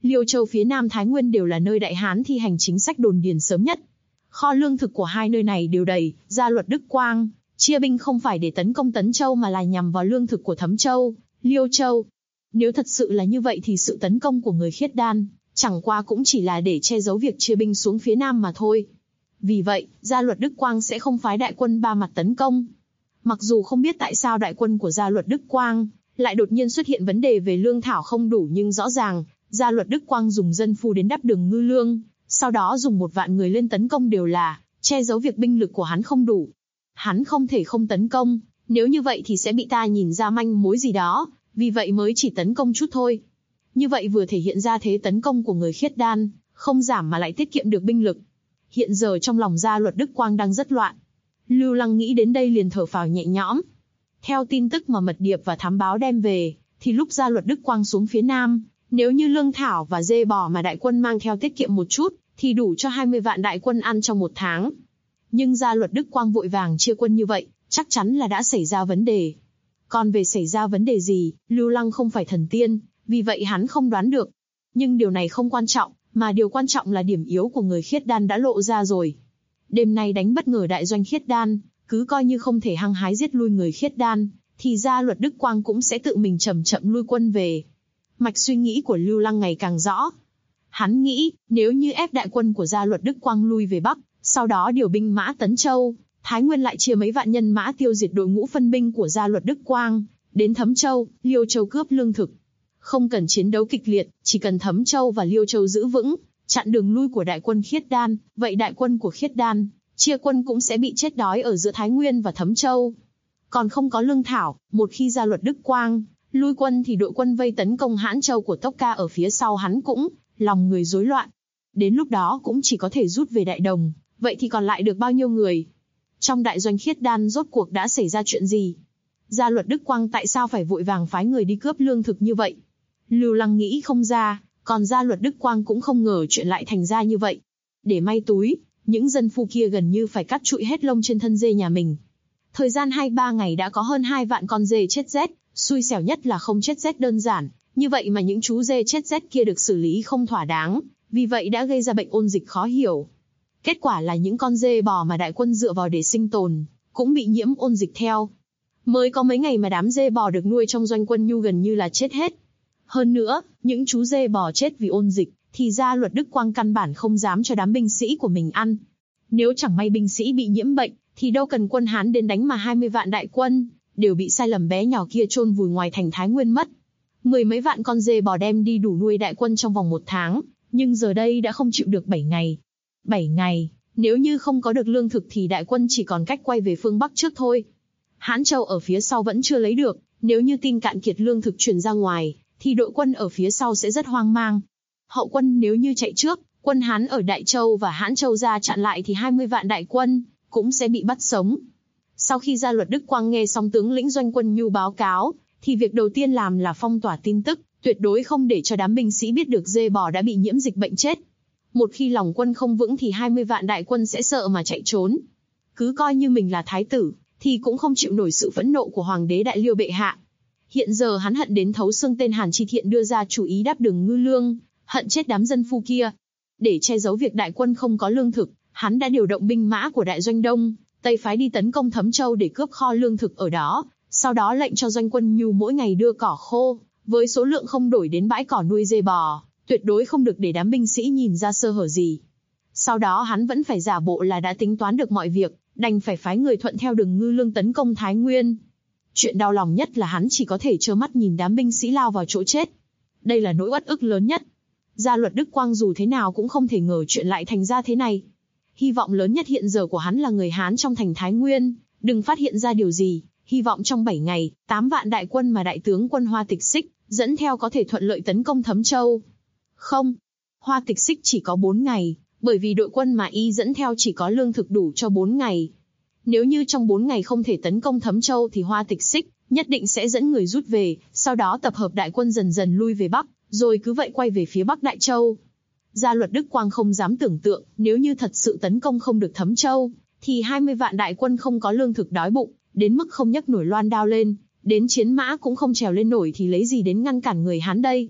B: Liêu Châu phía Nam Thái Nguyên đều là nơi Đại Hán thi hành chính sách đồn điền sớm nhất. Kho lương thực của hai nơi này đều đầy, Gia Luật Đức Quang chia binh không phải để tấn công Tấn Châu mà là nhằm vào lương thực của Thấm Châu, Liêu Châu. Nếu thật sự là như vậy thì sự tấn công của người Khiết Đan chẳng qua cũng chỉ là để che giấu việc chia binh xuống phía Nam mà thôi. Vì vậy, Gia Luật Đức Quang sẽ không phái đại quân ba mặt tấn công. Mặc dù không biết tại sao đại quân của Gia Luật Đức Quang lại đột nhiên xuất hiện vấn đề về lương thảo không đủ, nhưng rõ ràng, Gia Luật Đức Quang dùng dân phu đến đắp đường ngư lương, sau đó dùng 1 vạn người lên tấn công đều là che giấu việc binh lực của hắn không đủ. Hắn không thể không tấn công, nếu như vậy thì sẽ bị ta nhìn ra manh mối gì đó, vì vậy mới chỉ tấn công chút thôi. Như vậy vừa thể hiện ra thế tấn công của người Khiết Đan, không giảm mà lại tiết kiệm được binh lực. Hiện giờ trong lòng Gia Luật Đức Quang đang rất loạn. Lưu Lăng nghĩ đến đây liền thở phào nhẹ nhõm. Theo tin tức mà mật điệp và thám báo đem về, thì lúc Gia Luật Đức Quang xuống phía Nam, nếu như lương thảo và dê bò mà đại quân mang theo tiết kiệm một chút, thì đủ cho 20 vạn đại quân ăn trong 1 tháng. Nhưng Gia Luật Đức Quang vội vàng chia quân như vậy, chắc chắn là đã xảy ra vấn đề. Còn về xảy ra vấn đề gì, Lưu Lăng không phải thần tiên, vì vậy hắn không đoán được. Nhưng điều này không quan trọng, mà điều quan trọng là điểm yếu của người Khiết Đan đã lộ ra rồi. Đêm nay đánh bất ngờ đại doanh Khiết Đan, cứ coi như không thể hăng hái giết lui người Khiết Đan, thì Gia Luật Đức Quang cũng sẽ tự mình chậm chậm lui quân về. Mạch suy nghĩ của Lưu Lăng ngày càng rõ. Hắn nghĩ, nếu như ép đại quân của Gia Luật Đức Quang lui về Bắc, sau đó điều binh mã Tấn Châu, Thái Nguyên lại chia mấy vạn nhân mã tiêu diệt đội ngũ phân binh của Gia Luật Đức Quang, đến Thấm Châu, Liêu Châu cướp lương thực. Không cần chiến đấu kịch liệt, chỉ cần Thấm Châu và Liêu Châu giữ vững, chặn đường lui của đại quân Khiết Đan, vậy đại quân của Khiết Đan, chia quân cũng sẽ bị chết đói ở giữa Thái Nguyên và Thấm Châu. Còn không có lương thảo, một khi Gia Luật Đức Quang lui quân thì đội quân vây tấn công Hãn Châu của Tốc Ca ở phía sau hắn cũng lòng người rối loạn. Đến lúc đó cũng chỉ có thể rút về Đại Đồng, vậy thì còn lại được bao nhiêu người? Trong đại doanh Khiết Đan rốt cuộc đã xảy ra chuyện gì? Gia Luật Đức Quang tại sao phải vội vàng phái người đi cướp lương thực như vậy? Lưu Lăng nghĩ không ra, còn Gia Luật Đức Quang cũng không ngờ chuyện lại thành ra như vậy. Để may túi, những dân phu kia gần như phải cắt trụi hết lông trên thân dê nhà mình. Thời gian 2-3 ngày đã có hơn 2 vạn con dê chết rét, xui xẻo nhất là không chết rét đơn giản, như vậy mà những chú dê chết rét kia được xử lý không thỏa đáng, vì vậy đã gây ra bệnh ôn dịch khó hiểu. Kết quả là những con dê bò mà đại quân dựa vào để sinh tồn, cũng bị nhiễm ôn dịch theo. Mới có mấy ngày mà đám dê bò được nuôi trong doanh quân nhu gần như là chết hết. Hơn nữa, những chú dê bò chết vì ôn dịch, thì Gia Luật Đức Quang căn bản không dám cho đám binh sĩ của mình ăn. Nếu chẳng may binh sĩ bị nhiễm bệnh, thì đâu cần quân Hán đến đánh mà 20 vạn đại quân đều bị sai lầm bé nhỏ kia chôn vùi ngoài thành Thái Nguyên mất. 10 mấy vạn con dê bò đem đi đủ nuôi đại quân trong vòng 1 tháng, nhưng giờ đây đã không chịu được 7 ngày. 7 ngày, nếu như không có được lương thực thì đại quân chỉ còn cách quay về phương Bắc trước thôi. Hãn Châu ở phía sau vẫn chưa lấy được, nếu như tin cạn kiệt lương thực truyền ra ngoài, thì đội quân ở phía sau sẽ rất hoang mang. Hậu quân nếu như chạy trước, quân Hán ở Đại Châu và Hãn Châu ra chặn lại thì 20 vạn đại quân cũng sẽ bị bắt sống. Sau khi Gia Luật Đức Quang nghe xong tướng lĩnh doanh quân nhu báo cáo, thì việc đầu tiên làm là phong tỏa tin tức, tuyệt đối không để cho đám binh sĩ biết được dê bò đã bị nhiễm dịch bệnh chết. Một khi lòng quân không vững thì 20 vạn đại quân sẽ sợ mà chạy trốn. Cứ coi như mình là thái tử, thì cũng không chịu nổi sự phẫn nộ của hoàng đế Đại Liêu bệ hạ. Hiện giờ hắn hận đến thấu xương tên Hàn Chi Thiện đưa ra chủ ý đắp đường ngư lương, hận chết đám dân phu kia. Để che giấu việc đại quân không có lương thực, hắn đã điều động binh mã của đại doanh Đông, Tây phái đi tấn công Thấm Châu để cướp kho lương thực ở đó, sau đó lệnh cho doanh quân nhu mỗi ngày đưa cỏ khô, với số lượng không đổi đến bãi cỏ nuôi dê bò, tuyệt đối không được để đám binh sĩ nhìn ra sơ hở gì. Sau đó hắn vẫn phải giả bộ là đã tính toán được mọi việc, đành phải phái người thuận theo đường ngư lương tấn công Thái Nguyên. Chuyện đau lòng nhất là hắn chỉ có thể trơ mắt nhìn đám binh sĩ lao vào chỗ chết. Đây là nỗi uất ức lớn nhất. Gia Luật Đức Quang dù thế nào cũng không thể ngờ chuyện lại thành ra thế này. Hy vọng lớn nhất hiện giờ của hắn là người Hán trong thành Thái Nguyên đừng phát hiện ra điều gì. Hy vọng trong 7 ngày, 8 vạn đại quân mà đại tướng quân Hoa Tịch Xích dẫn theo có thể thuận lợi tấn công Thấm Châu. Không, Hoa Tịch Xích chỉ có 4 ngày, bởi vì đội quân mà y dẫn theo chỉ có lương thực đủ cho 4 ngày. Nếu như trong 4 ngày không thể tấn công Thấm Châu thì Hoa Tịch Xích nhất định sẽ dẫn người rút về, sau đó tập hợp đại quân dần dần lui về Bắc, rồi cứ vậy quay về phía Bắc Đại Châu. Gia Luật Đức Quang không dám tưởng tượng, nếu như thật sự tấn công không được Thấm Châu, thì 20 vạn đại quân không có lương thực đói bụng, đến mức không nhấc nổi loan đao lên, đến chiến mã cũng không trèo lên nổi thì lấy gì đến ngăn cản người Hán đây.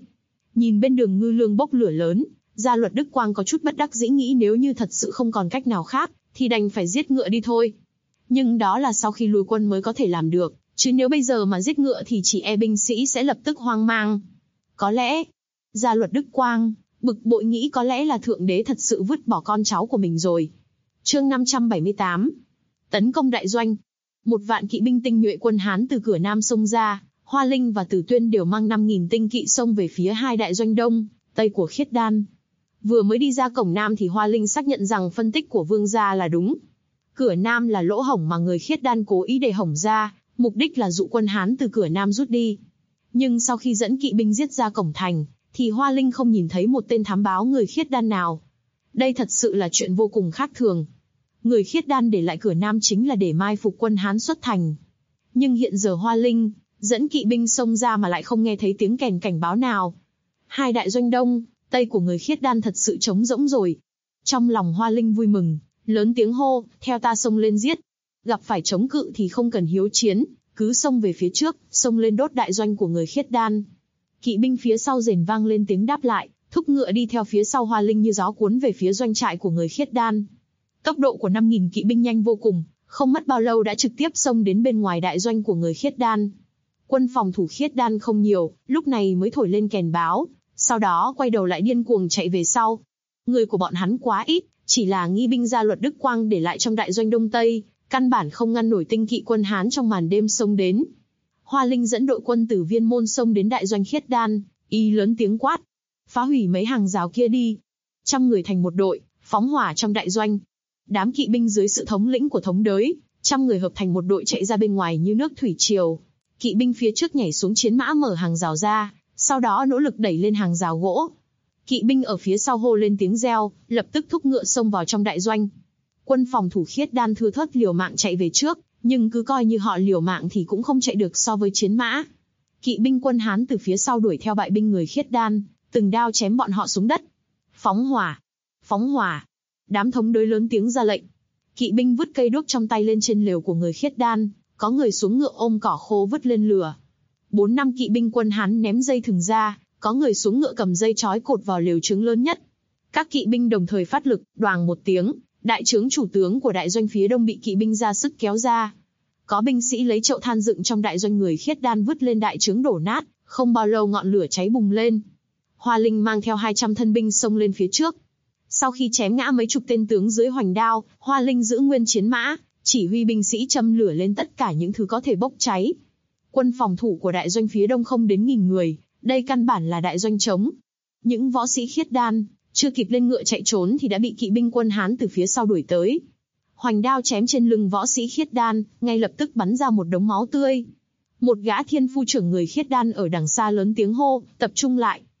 B: Nhìn bên đường ngư lương bốc lửa lớn, Gia Luật Đức Quang có chút bất đắc dĩ nghĩ nếu như thật sự không còn cách nào khác, thì đành phải giết ngựa đi thôi. Nhưng đó là sau khi lui quân mới có thể làm được, chứ nếu bây giờ mà giết ngựa thì chỉ e binh sĩ sẽ lập tức hoang mang. Có lẽ, Gia Luật Đức Quang bực bội nghĩ có lẽ là Thượng Đế thật sự vứt bỏ con cháu của mình rồi. Chương 578. Tấn công đại doanh. Một vạn kỵ binh tinh nhuệ quân Hán từ cửa Nam xông ra, Hoa Linh và Tử Tuyên đều mang 5.000 tinh kỵ xông về phía hai đại doanh Đông, Tây của Khiết Đan. Vừa mới đi ra cổng Nam thì Hoa Linh xác nhận rằng phân tích của Vương gia là đúng. Cửa Nam là lỗ hổng mà người Khiết Đan cố ý để hổng ra, mục đích là dụ quân Hán từ cửa Nam rút đi. Nhưng sau khi dẫn kỵ binh giết ra cổng thành, thì Hoa Linh không nhìn thấy một tên thám báo người Khiết Đan nào. Đây thật sự là chuyện vô cùng khác thường. Người Khiết Đan để lại cửa Nam chính là để mai phục quân Hán xuất thành. Nhưng hiện giờ Hoa Linh dẫn kỵ binh xông ra mà lại không nghe thấy tiếng kèn cảnh báo nào. Hai đại doanh Đông, Tây của người Khiết Đan thật sự trống rỗng rồi. Trong lòng Hoa Linh vui mừng, lớn tiếng hô, theo ta xông lên giết. Gặp phải chống cự thì không cần hiếu chiến, cứ xông về phía trước, xông lên đốt đại doanh của người Khiết Đan. Kỵ binh phía sau rền vang lên tiếng đáp lại, thúc ngựa đi theo phía sau Hoa Linh như gió cuốn về phía doanh trại của người Khiết Đan. Tốc độ của 5.000 kỵ binh nhanh vô cùng, không mất bao lâu đã trực tiếp xông đến bên ngoài đại doanh của người Khiết Đan. Quân phòng thủ Khiết Đan không nhiều, lúc này mới thổi lên kèn báo, sau đó quay đầu lại điên cuồng chạy về sau. Người của bọn hắn quá ít, chỉ là nghi binh Gia Luật Đức Quang để lại trong đại doanh Đông Tây, căn bản không ngăn nổi tinh kỵ quân Hán trong màn đêm xông đến. Hoa Linh dẫn đội quân từ Viên Môn xông đến đại doanh Khiết Đan, y lớn tiếng quát, phá hủy mấy hàng rào kia đi. 100 người thành một đội, phóng hỏa trong đại doanh. Đám kỵ binh dưới sự thống lĩnh của thống đới, 100 người hợp thành một đội chạy ra bên ngoài như nước thủy triều. Kỵ binh phía trước nhảy xuống chiến mã mở hàng rào ra, sau đó nỗ lực đẩy lên hàng rào gỗ. Kỵ binh ở phía sau hô lên tiếng reo, lập tức thúc ngựa xông vào trong đại doanh. Quân phòng thủ Khiết Đan thưa thớt liều mạng chạy về trước, nhưng cứ coi như họ liều mạng thì cũng không chạy được so với chiến mã. Kỵ binh quân Hán từ phía sau đuổi theo bại binh người Khiết Đan, từng đao chém bọn họ xuống đất. Phóng hỏa! Phóng hỏa! Đám thống đới lớn tiếng ra lệnh. Kỵ binh vứt cây đuốc trong tay lên trên lều của người Khiết Đan, có người xuống ngựa ôm cỏ khô vứt lên lửa. 4-5 kỵ binh quân Hán ném dây thừng ra, có người xuống ngựa cầm dây trói cột vào lều trứng lớn nhất. Các kỵ binh đồng thời phát lực, đoàng một tiếng, đại trướng chủ tướng của đại doanh phía đông bị kỵ binh ra sức kéo ra. Có binh sĩ lấy chậu than dựng trong đại doanh người Khiết Đan vứt lên đại trướng đổ nát, không bao lâu ngọn lửa cháy bùng lên. Hoa Linh mang theo 200 thân binh xông lên phía trước. Sau khi chém ngã mấy chục tên tướng dưới hoành đao, Hoa Linh giữ nguyên chiến mã, chỉ huy binh sĩ châm lửa lên tất cả những thứ có thể bốc cháy. Quân phòng thủ của đại doanh phía đông không đến 1000 người, đây căn bản là đại doanh trống. Những võ sĩ Khiết Đan chưa kịp lên ngựa chạy trốn thì đã bị kỵ binh quân Hán từ phía sau đuổi tới. Hoành đao chém trên lưng võ sĩ Khiết Đan, ngay lập tức bắn ra một đống máu tươi. Một gã thiên phu trưởng người Khiết Đan ở đằng xa lớn tiếng hô, tập trung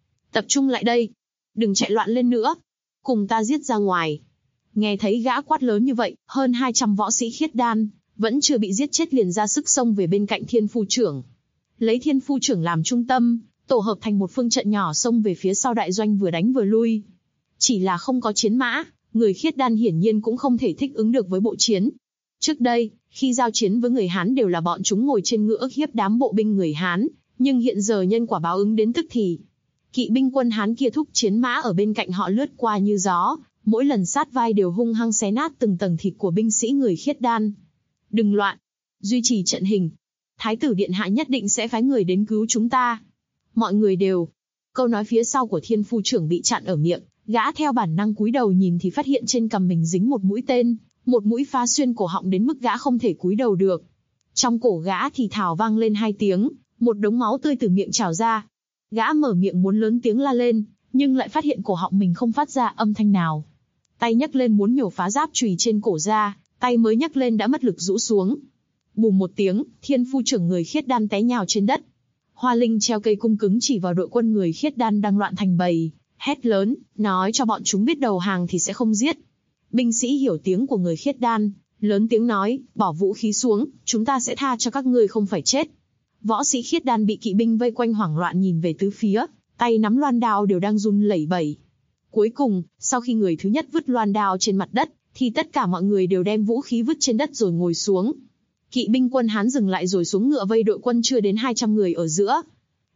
B: lại đây, đừng chạy loạn lên nữa, cùng ta giết ra ngoài. Nghe thấy gã quát lớn như vậy, hơn 200 võ sĩ Khiết Đan vẫn chưa bị giết chết liền ra sức xông về bên cạnh thiên phu trưởng. Lấy thiên phu trưởng làm trung tâm, tổ hợp thành một phương trận nhỏ xông về phía sau đại doanh vừa đánh vừa lui. Chỉ là không có chiến mã, người Khiết Đan hiển nhiên cũng không thể thích ứng được với bộ chiến. Trước đây, khi giao chiến với người Hán đều là bọn chúng ngồi trên ngựa ức hiếp đám bộ binh người Hán, nhưng hiện giờ nhân quả báo ứng đến tức thì. Kỵ binh quân Hán kia thúc chiến mã ở bên cạnh họ lướt qua như gió, mỗi lần sát vai đều hung hăng xé nát từng tầng thịt của binh sĩ người Khiết Đan. Đừng loạn, duy trì trận hình. Thái tử điện hạ nhất định sẽ phái người đến cứu chúng ta. Mọi người đều. Câu nói phía sau của thiên phu trưởng bị chặn ở miệng, gã theo bản năng cúi đầu nhìn thì phát hiện trên cằm mình dính một mũi tên, một mũi phá xuyên cổ họng đến mức gã không thể cúi đầu được. Trong cổ gã thì thào vang lên 2 tiếng, một đống máu tươi từ miệng trào ra. Gã mở miệng muốn lớn tiếng la lên, nhưng lại phát hiện cổ họng mình không phát ra âm thanh nào. Tay nhấc lên muốn nhổ phá giáp chùy trên cổ ra, tay mới nhấc lên đã mất lực rũ xuống. Bùm một tiếng, thiên phu trưởng người Khiết Đan té nhào trên đất. Hoa Linh treo cây cung cứng chỉ vào đội quân người Khiết Đan đang loạn thành bầy, hét lớn, nói cho bọn chúng biết đầu hàng thì sẽ không giết. Binh sĩ hiểu tiếng của người Khiết Đan, lớn tiếng nói, bỏ vũ khí xuống, chúng ta sẽ tha cho các ngươi không phải chết. Võ sĩ Khiết Đan bị kỵ binh vây quanh hoảng loạn nhìn về tứ phía, tay nắm loan đao đều đang run lẩy bẩy. Cuối cùng, sau khi người thứ nhất vứt loan đao trên mặt đất, thì tất cả mọi người đều đem vũ khí vứt trên đất rồi ngồi xuống. Kỵ binh quân Hán dừng lại rồi xuống ngựa vây đội quân chưa đến 200 người ở giữa.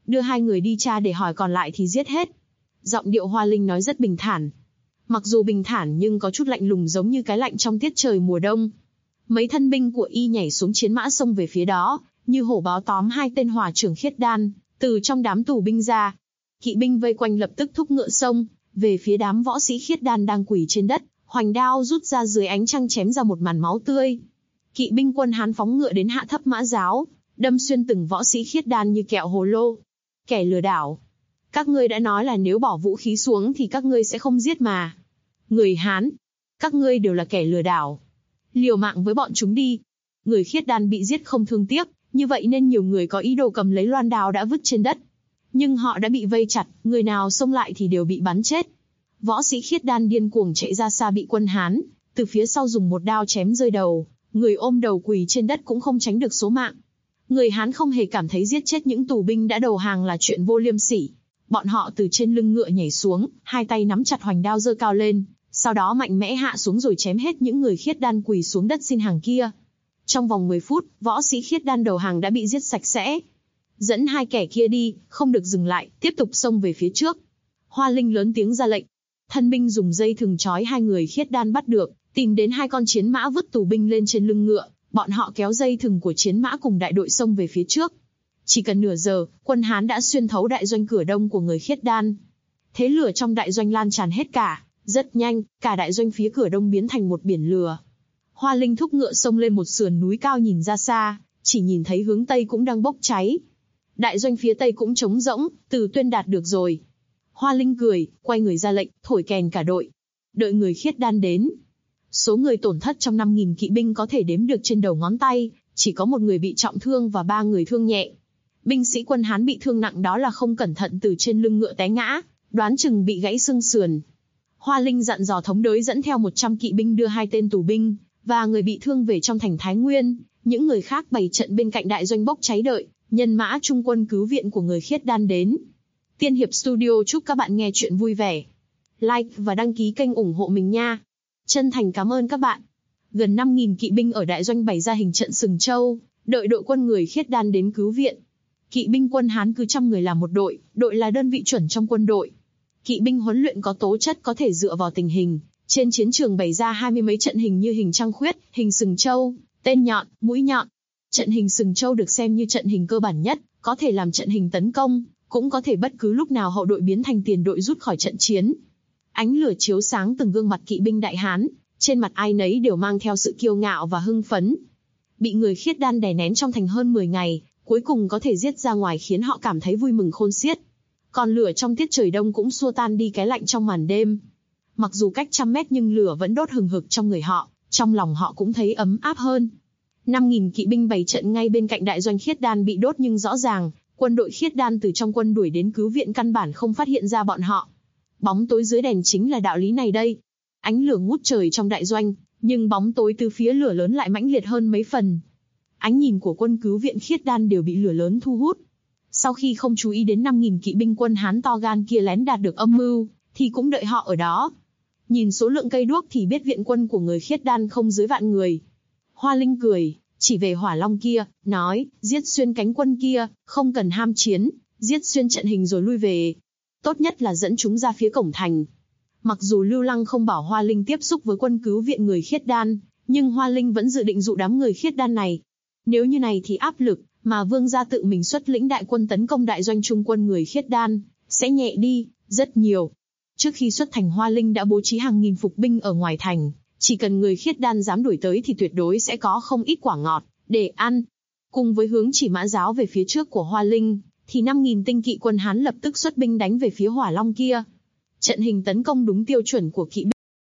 B: đưa 2 người đi tra để hỏi, còn lại thì giết hết. Giọng điệu Hoa Linh nói rất bình thản. Mặc dù bình thản nhưng có chút lạnh lùng, giống như cái lạnh trong tiết trời mùa đông. Mấy thân binh của y nhảy xuống chiến mã xông về phía đó, như hổ báo tóm 2 tên hỏa trưởng khiết đan, từ trong đám tù binh ra. Kỵ binh vây quanh lập tức thúc ngựa xông về phía đám võ sĩ khiết đan đang quỳ trên đất, hoành đao rút ra dưới ánh trăng chém ra một màn máu tươi. Kỵ binh quân Hán phóng ngựa đến hạ thấp mã giáo, đâm xuyên từng võ sĩ khiết đan như kẹo hồ lô. Kẻ lừa đảo! Các ngươi đã nói là nếu bỏ vũ khí xuống thì các ngươi sẽ không giết mà. Người Hán! Các ngươi đều là kẻ lừa đảo. Liều mạng với bọn chúng đi. Người khiết đan bị giết không thương tiếc, như vậy nên nhiều người có ý đồ cầm lấy loan đao đã vứt trên đất. Nhưng họ đã bị vây chặt, người nào xông lại thì đều bị bắn chết. Võ sĩ khiết đan điên cuồng chạy ra xa bị quân Hán từ phía sau dùng một đao chém rơi đầu, người ôm đầu quỳ trên đất cũng không tránh được số mạng. Người Hán không hề cảm thấy giết chết những tù binh đã đầu hàng là chuyện vô liêm sỉ. Bọn họ từ trên lưng ngựa nhảy xuống, 2 tay nắm chặt hoành đao giơ cao lên, sau đó mạnh mẽ hạ xuống rồi chém hết những người khiết đan quỳ xuống đất xin hàng kia. Trong vòng 10 phút, võ sĩ khiết đan đầu hàng đã bị giết sạch sẽ. Dẫn 2 kẻ kia đi, không được dừng lại, tiếp tục xông về phía trước. Hoa Linh lớn tiếng ra lệnh. Thân binh dùng dây thừng trói 2 người khiết đan bắt được, tìm đến 2 con chiến mã vứt tù binh lên trên lưng ngựa. Bọn họ kéo dây thừng của chiến mã cùng đại đội xông về phía trước. Chỉ cần nửa giờ, quân Hán đã xuyên thấu đại doanh cửa đông của người khiết đan. Thế lửa trong đại doanh lan tràn hết cả, rất nhanh, cả đại doanh phía cửa đông biến thành một biển lửa. Hoa Linh thúc ngựa xông lên một sườn núi cao, nhìn ra xa, chỉ nhìn thấy hướng tây cũng đang bốc cháy. Đại doanh phía tây cũng trống rỗng, Từ Tuyên đạt được rồi. Hoa Linh cười, quay người ra lệnh, thổi kèn cả đội. Đợi người khiết đan đến. Số người tổn thất trong 5.000 kỵ binh có thể đếm được trên đầu ngón tay, chỉ có 1 người bị trọng thương và 3 người thương nhẹ. Binh sĩ quân Hán bị thương nặng đó là không cẩn thận từ trên lưng ngựa té ngã, đoán chừng bị gãy xương sườn. Hoa Linh dặn dò thống đới dẫn theo 100 kỵ binh đưa 2 tên tù binh và người bị thương về trong thành Thái Nguyên, những người khác bày trận bên cạnh đại doanh bốc cháy đợi nhân mã trung quân cứu viện của người khiết đan đến. Tiên Hiệp Studio chúc các bạn nghe chuyện vui vẻ. Like và đăng ký kênh ủng hộ mình nha. Chân thành cảm ơn các bạn. Gần 5.000 kỵ binh ở đại doanh bày ra hình trận sừng trâu, đợi đội quân người khiết đan đến cứu viện. Kỵ binh quân Hán cứ 100 người làm một đội, đội là đơn vị chuẩn trong quân đội. Kỵ binh huấn luyện có tố chất, có thể dựa vào tình hình. Trên chiến trường bày ra 20 mấy trận hình như hình trăng khuyết, hình sừng trâu, tên nhọn, mũi nhọn. Trận hình sừng trâu được xem như trận hình cơ bản nhất, có thể làm trận hình tấn công, cũng có thể bất cứ lúc nào hậu đội biến thành tiền đội rút khỏi trận chiến. Ánh lửa chiếu sáng từng gương mặt kỵ binh Đại Hán, trên mặt ai nấy đều mang theo sự kiêu ngạo và hưng phấn. Bị người khiết đan đè nén trong thành hơn 10 ngày, cuối cùng có thể giết ra ngoài khiến họ cảm thấy vui mừng khôn xiết. Còn lửa trong tiết trời đông cũng xua tan đi cái lạnh trong màn đêm. Mặc dù cách 100 mét nhưng lửa vẫn đốt hừng hực trong người họ, trong lòng họ cũng thấy ấm áp hơn. 5.000 kỵ binh bày trận ngay bên cạnh đại doanh khiết đan bị đốt, nhưng rõ ràng, quân đội khiết đan từ trong quân đuổi đến cứu viện căn bản không phát hiện ra bọn họ. Bóng tối dưới đèn chính là đạo lý này đây. Ánh lửa ngút trời trong đại doanh, nhưng bóng tối từ phía lửa lớn lại mãnh liệt hơn mấy phần. Ánh nhìn của quân cứu viện khiết đan đều bị lửa lớn thu hút. Sau khi không chú ý đến 5.000 kỵ binh quân Hán to gan kia lén đạt được âm mưu, thì cũng đợi họ ở đó. Nhìn số lượng cây đuốc thì biết viện quân của người khiết đan không dưới vạn người. Hoa Linh cười, chỉ về hỏa long kia, nói, giết xuyên cánh quân kia, không cần ham chiến, giết xuyên trận hình rồi lui về. Tốt nhất là dẫn chúng ra phía cổng thành. Mặc dù Lưu Lăng không bảo Hoa Linh tiếp xúc với quân cứu viện người khiết đan, nhưng Hoa Linh vẫn dự định dụ đám người khiết đan này. Nếu như này thì áp lực mà vương gia tự mình xuất lĩnh đại quân tấn công đại doanh trung quân người khiết đan sẽ nhẹ đi rất nhiều. Trước khi xuất thành, Hoa Linh đã bố trí hàng nghìn phục binh ở ngoài thành, chỉ cần người khiết đan dám đuổi tới thì tuyệt đối sẽ có không ít quả ngọt để ăn. Cùng với hướng chỉ mã giáo về phía trước của Hoa Linh, thì 5.000 tinh kỵ quân Hán lập tức xuất binh đánh về phía hỏa long kia. Trận hình tấn công đúng tiêu chuẩn của kỵ binh.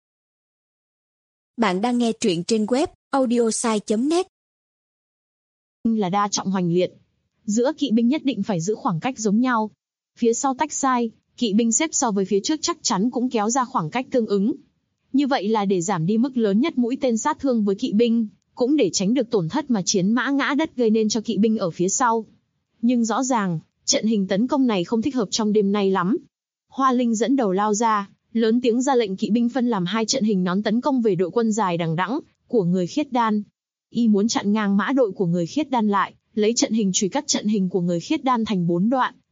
C: Bạn đang nghe truyện trên web audiosai.net.
B: Là đa trọng hoành liệt. Giữa kỵ binh nhất định phải giữ khoảng cách giống nhau. Phía sau tách sai, kỵ binh xếp so với phía trước chắc chắn cũng kéo ra khoảng cách tương ứng. Như vậy là để giảm đi mức lớn nhất mũi tên sát thương với kỵ binh, cũng để tránh được tổn thất mà chiến mã ngã đất gây nên cho kỵ binh ở phía sau. Nhưng rõ ràng, trận hình tấn công này không thích hợp trong đêm nay lắm. Hoa Linh dẫn đầu lao ra, lớn tiếng ra lệnh kỵ binh phân làm 2 trận hình nón tấn công về đội quân dài đằng đẵng của người khiết đan. Y muốn chặn ngang mã đội của người khiết đan lại, lấy trận hình chùy cắt trận hình của người khiết đan thành 4 đoạn,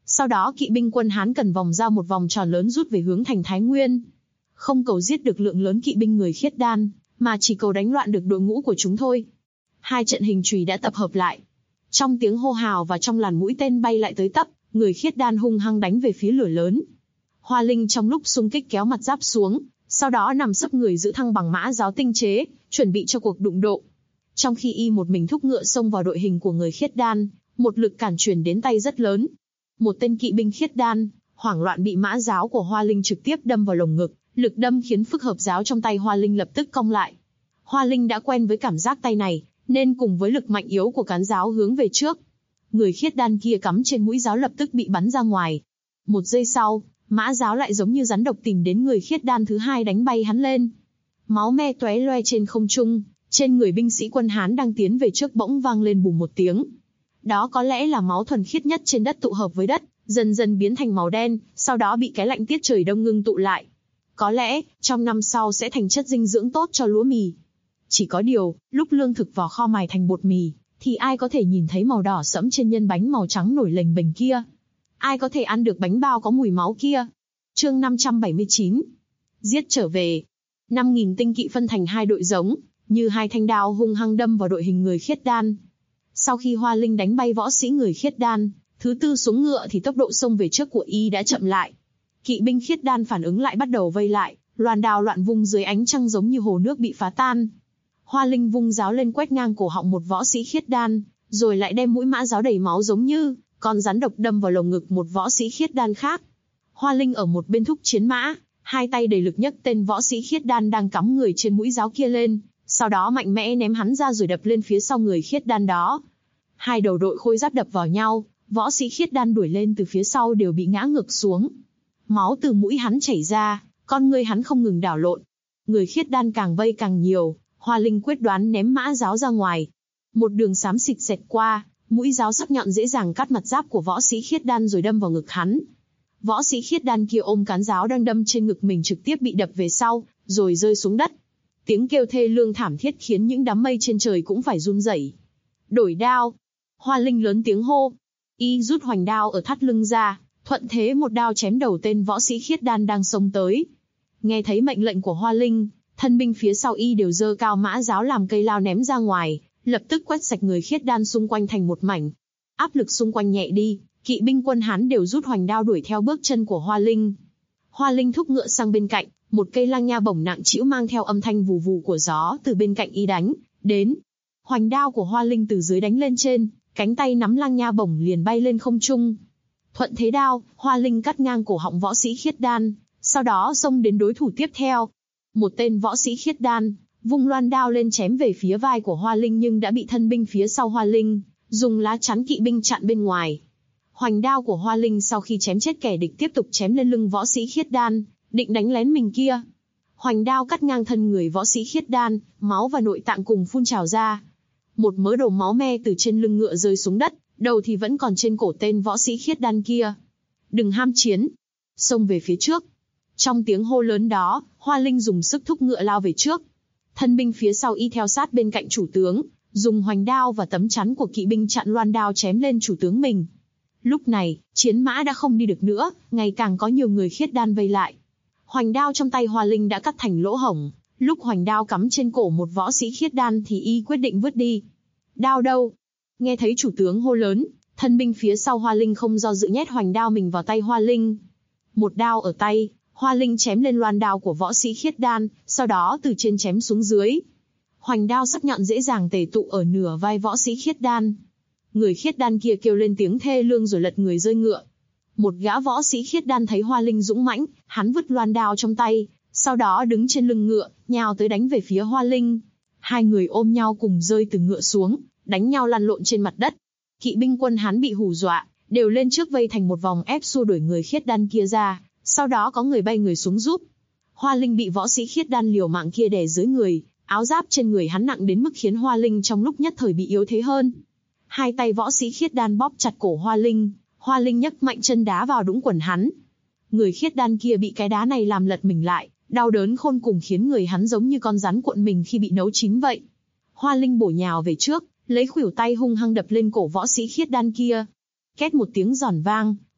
B: Sau đó kỵ binh quân Hán cần vòng ra một vòng tròn lớn rút về hướng thành Thái Nguyên. Không cầu giết được lượng lớn kỵ binh người Khiết Đan, mà chỉ cầu đánh loạn được đội ngũ của chúng thôi. Hai trận hình chùy đã tập hợp lại. Trong tiếng hô hào và trong làn mũi tên bay lại tới tấp, người Khiết Đan hung hăng đánh về phía lửa lớn. Hoa Linh trong lúc xung kích kéo mặt giáp xuống, sau đó nằm sấp người giữ thăng bằng mã giáo tinh chế, chuẩn bị cho cuộc đụng độ. Trong khi y một mình thúc ngựa xông vào đội hình của người Khiết Đan, một lực cản truyền đến tay rất lớn. Một tên kỵ binh Khiết Đan, hoảng loạn bị mã giáo của Hoa Linh trực tiếp đâm vào lồng ngực, lực đâm khiến phức hợp giáo trong tay Hoa Linh lập tức cong lại. Hoa Linh đã quen với cảm giác tay này, nên cùng với lực mạnh yếu của cán giáo hướng về trước. Người Khiết Đan kia cắm trên mũi giáo lập tức bị bắn ra ngoài. Một giây sau, mã giáo lại giống như rắn độc tìm đến người Khiết Đan thứ hai đánh bay hắn lên. Máu me tóe loe trên không trung, trên người binh sĩ quân Hán đang tiến về trước bỗng vang lên bùm một tiếng. Đó có lẽ là máu thuần khiết nhất trên đất tụ hợp với đất, dần dần biến thành màu đen, sau đó bị cái lạnh tiết trời đông ngưng tụ lại. Có lẽ, trong năm sau sẽ thành chất dinh dưỡng tốt cho lúa mì. Chỉ có điều, lúc lương thực vỏ kho mài thành bột mì, thì ai có thể nhìn thấy màu đỏ sẫm trên nhân bánh màu trắng nổi lềnh bềnh kia? Ai có thể ăn được bánh bao có mùi máu kia? Chương 579. Giết trở về. 5.000 tinh kỵ phân thành hai đội giống, như hai thanh đao hung hăng đâm vào đội hình người Khiết Đan. Sau khi Hoa Linh đánh bay võ sĩ người Khiết Đan, thứ tư xuống ngựa thì tốc độ xông về trước của y đã chậm lại. Kỵ binh Khiết Đan phản ứng lại bắt đầu vây lại, loàn đao loạn vung dưới ánh trăng giống như hồ nước bị phá tan. Hoa Linh vung giáo lên quét ngang cổ họng một võ sĩ Khiết Đan, rồi lại đem mũi mã giáo đầy máu giống như con rắn độc đâm vào lồng ngực một võ sĩ Khiết Đan khác. Hoa Linh ở một bên thúc chiến mã, hai tay đầy lực nhấc tên võ sĩ Khiết Đan đang cắm người trên mũi giáo kia lên, sau đó mạnh mẽ ném hắn ra rồi đập lên phía sau người Khiết Đan đó. Hai đầu đội khôi giáp đập vào nhau, võ sĩ Khiết Đan đuổi lên từ phía sau đều bị ngã ngược xuống. Máu từ mũi hắn chảy ra, con ngươi hắn không ngừng đảo lộn. Người Khiết Đan càng vây càng nhiều, Hoa Linh quyết đoán ném mã giáo ra ngoài. Một đường xám xịt xẹt qua, mũi giáo sắc nhọn dễ dàng cắt mặt giáp của võ sĩ Khiết Đan rồi đâm vào ngực hắn. Võ sĩ Khiết Đan kia ôm cán giáo đang đâm trên ngực mình trực tiếp bị đập về sau, rồi rơi xuống đất. Tiếng kêu thê lương thảm thiết khiến những đám mây trên trời cũng phải run rẩy. Đổi đao. Hoa Linh lớn tiếng hô. Y rút hoành đao ở thắt lưng ra, thuận thế một đao chém đầu tên võ sĩ Khiết Đan đang xông tới. Nghe thấy mệnh lệnh của Hoa Linh, thân binh phía sau y đều giơ cao mã giáo làm cây lao ném ra ngoài, lập tức quét sạch người Khiết Đan xung quanh thành một mảnh. Áp lực xung quanh nhẹ đi, kỵ binh quân Hán đều rút hoành đao đuổi theo bước chân của Hoa Linh. Hoa Linh thúc ngựa sang bên cạnh, một cây lang nha bổng nặng trĩu mang theo âm thanh vù vù của gió từ bên cạnh y đánh đến. Hoành đao của Hoa Linh từ dưới đánh lên trên, cánh tay nắm lang nha bổng liền bay lên không trung. Thuận thế đao, Hoa Linh cắt ngang cổ họng võ sĩ Khiết Đan, sau đó xông đến đối thủ tiếp theo. Một tên võ sĩ Khiết Đan vung loan đao lên chém về phía vai của Hoa Linh nhưng đã bị thân binh phía sau Hoa Linh dùng lá chắn kỵ binh chặn bên ngoài. Hoành đao của Hoa Linh sau khi chém chết kẻ địch tiếp tục chém lên lưng võ sĩ Khiết Đan, định đánh lén mình kia. Hoành đao cắt ngang thân người võ sĩ Khiết Đan, máu và nội tạng cùng phun trào ra. Một mớ đầu máu me từ trên lưng ngựa rơi xuống đất, đầu thì vẫn còn trên cổ tên võ sĩ Khiết Đan kia. Đừng ham chiến, xông về phía trước. Trong tiếng hô lớn đó, Hoa Linh dùng sức thúc ngựa lao về trước. Thân binh phía sau y theo sát bên cạnh chủ tướng, dùng hoành đao và tấm chắn của kỵ binh chặn loan đao chém lên chủ tướng mình. Lúc này, chiến mã đã không đi được nữa, ngày càng có nhiều người Khiết Đan vây lại. Hoành đao trong tay Hoa Linh đã cắt thành lỗ hổng, lúc hoành đao cắm trên cổ một võ sĩ Khiết Đan thì y quyết định vứt đi. Đao đâu? Nghe thấy chủ tướng hô lớn, thân binh phía sau Hoa Linh không do dự nhét hoành đao mình vào tay Hoa Linh. Một đao ở tay, Hoa Linh chém lên loan đao của võ sĩ Khiết Đan, sau đó từ trên chém xuống dưới. Hoành đao sắc nhọn dễ dàng tề tụ ở nửa vai võ sĩ Khiết Đan. Người Khiết Đan kia kêu lên tiếng thê lương rồi lật người rơi ngựa. Một gã võ sĩ Khiết Đan thấy Hoa Linh dũng mãnh, hắn vứt loan đao trong tay, sau đó đứng trên lưng ngựa, nhào tới đánh về phía Hoa Linh. Hai người ôm nhau cùng rơi từ ngựa xuống, đánh nhau lăn lộn trên mặt đất. Kỵ binh quân Hán bị hù dọa, đều lên trước vây thành một vòng ép xua đuổi người Khiết Đan kia ra, sau đó có người bay người xuống giúp. Hoa Linh bị võ sĩ Khiết Đan liều mạng kia đè dưới người, áo giáp trên người hắn nặng đến mức khiến Hoa Linh trong lúc nhất thời bị yếu thế hơn. Hai tay võ sĩ Khiết Đan bóp chặt cổ Hoa Linh nhấc mạnh chân đá vào đũng quần hắn. Người Khiết Đan kia bị cái đá này làm lật mình lại, đau đớn khôn cùng khiến người hắn giống như con rắn cuộn mình khi bị nấu chín vậy. Hoa Linh bổ nhào về trước, lấy khuỷu tay hung hăng đập lên cổ võ sĩ Khiết Đan kia. Két một tiếng giòn vang,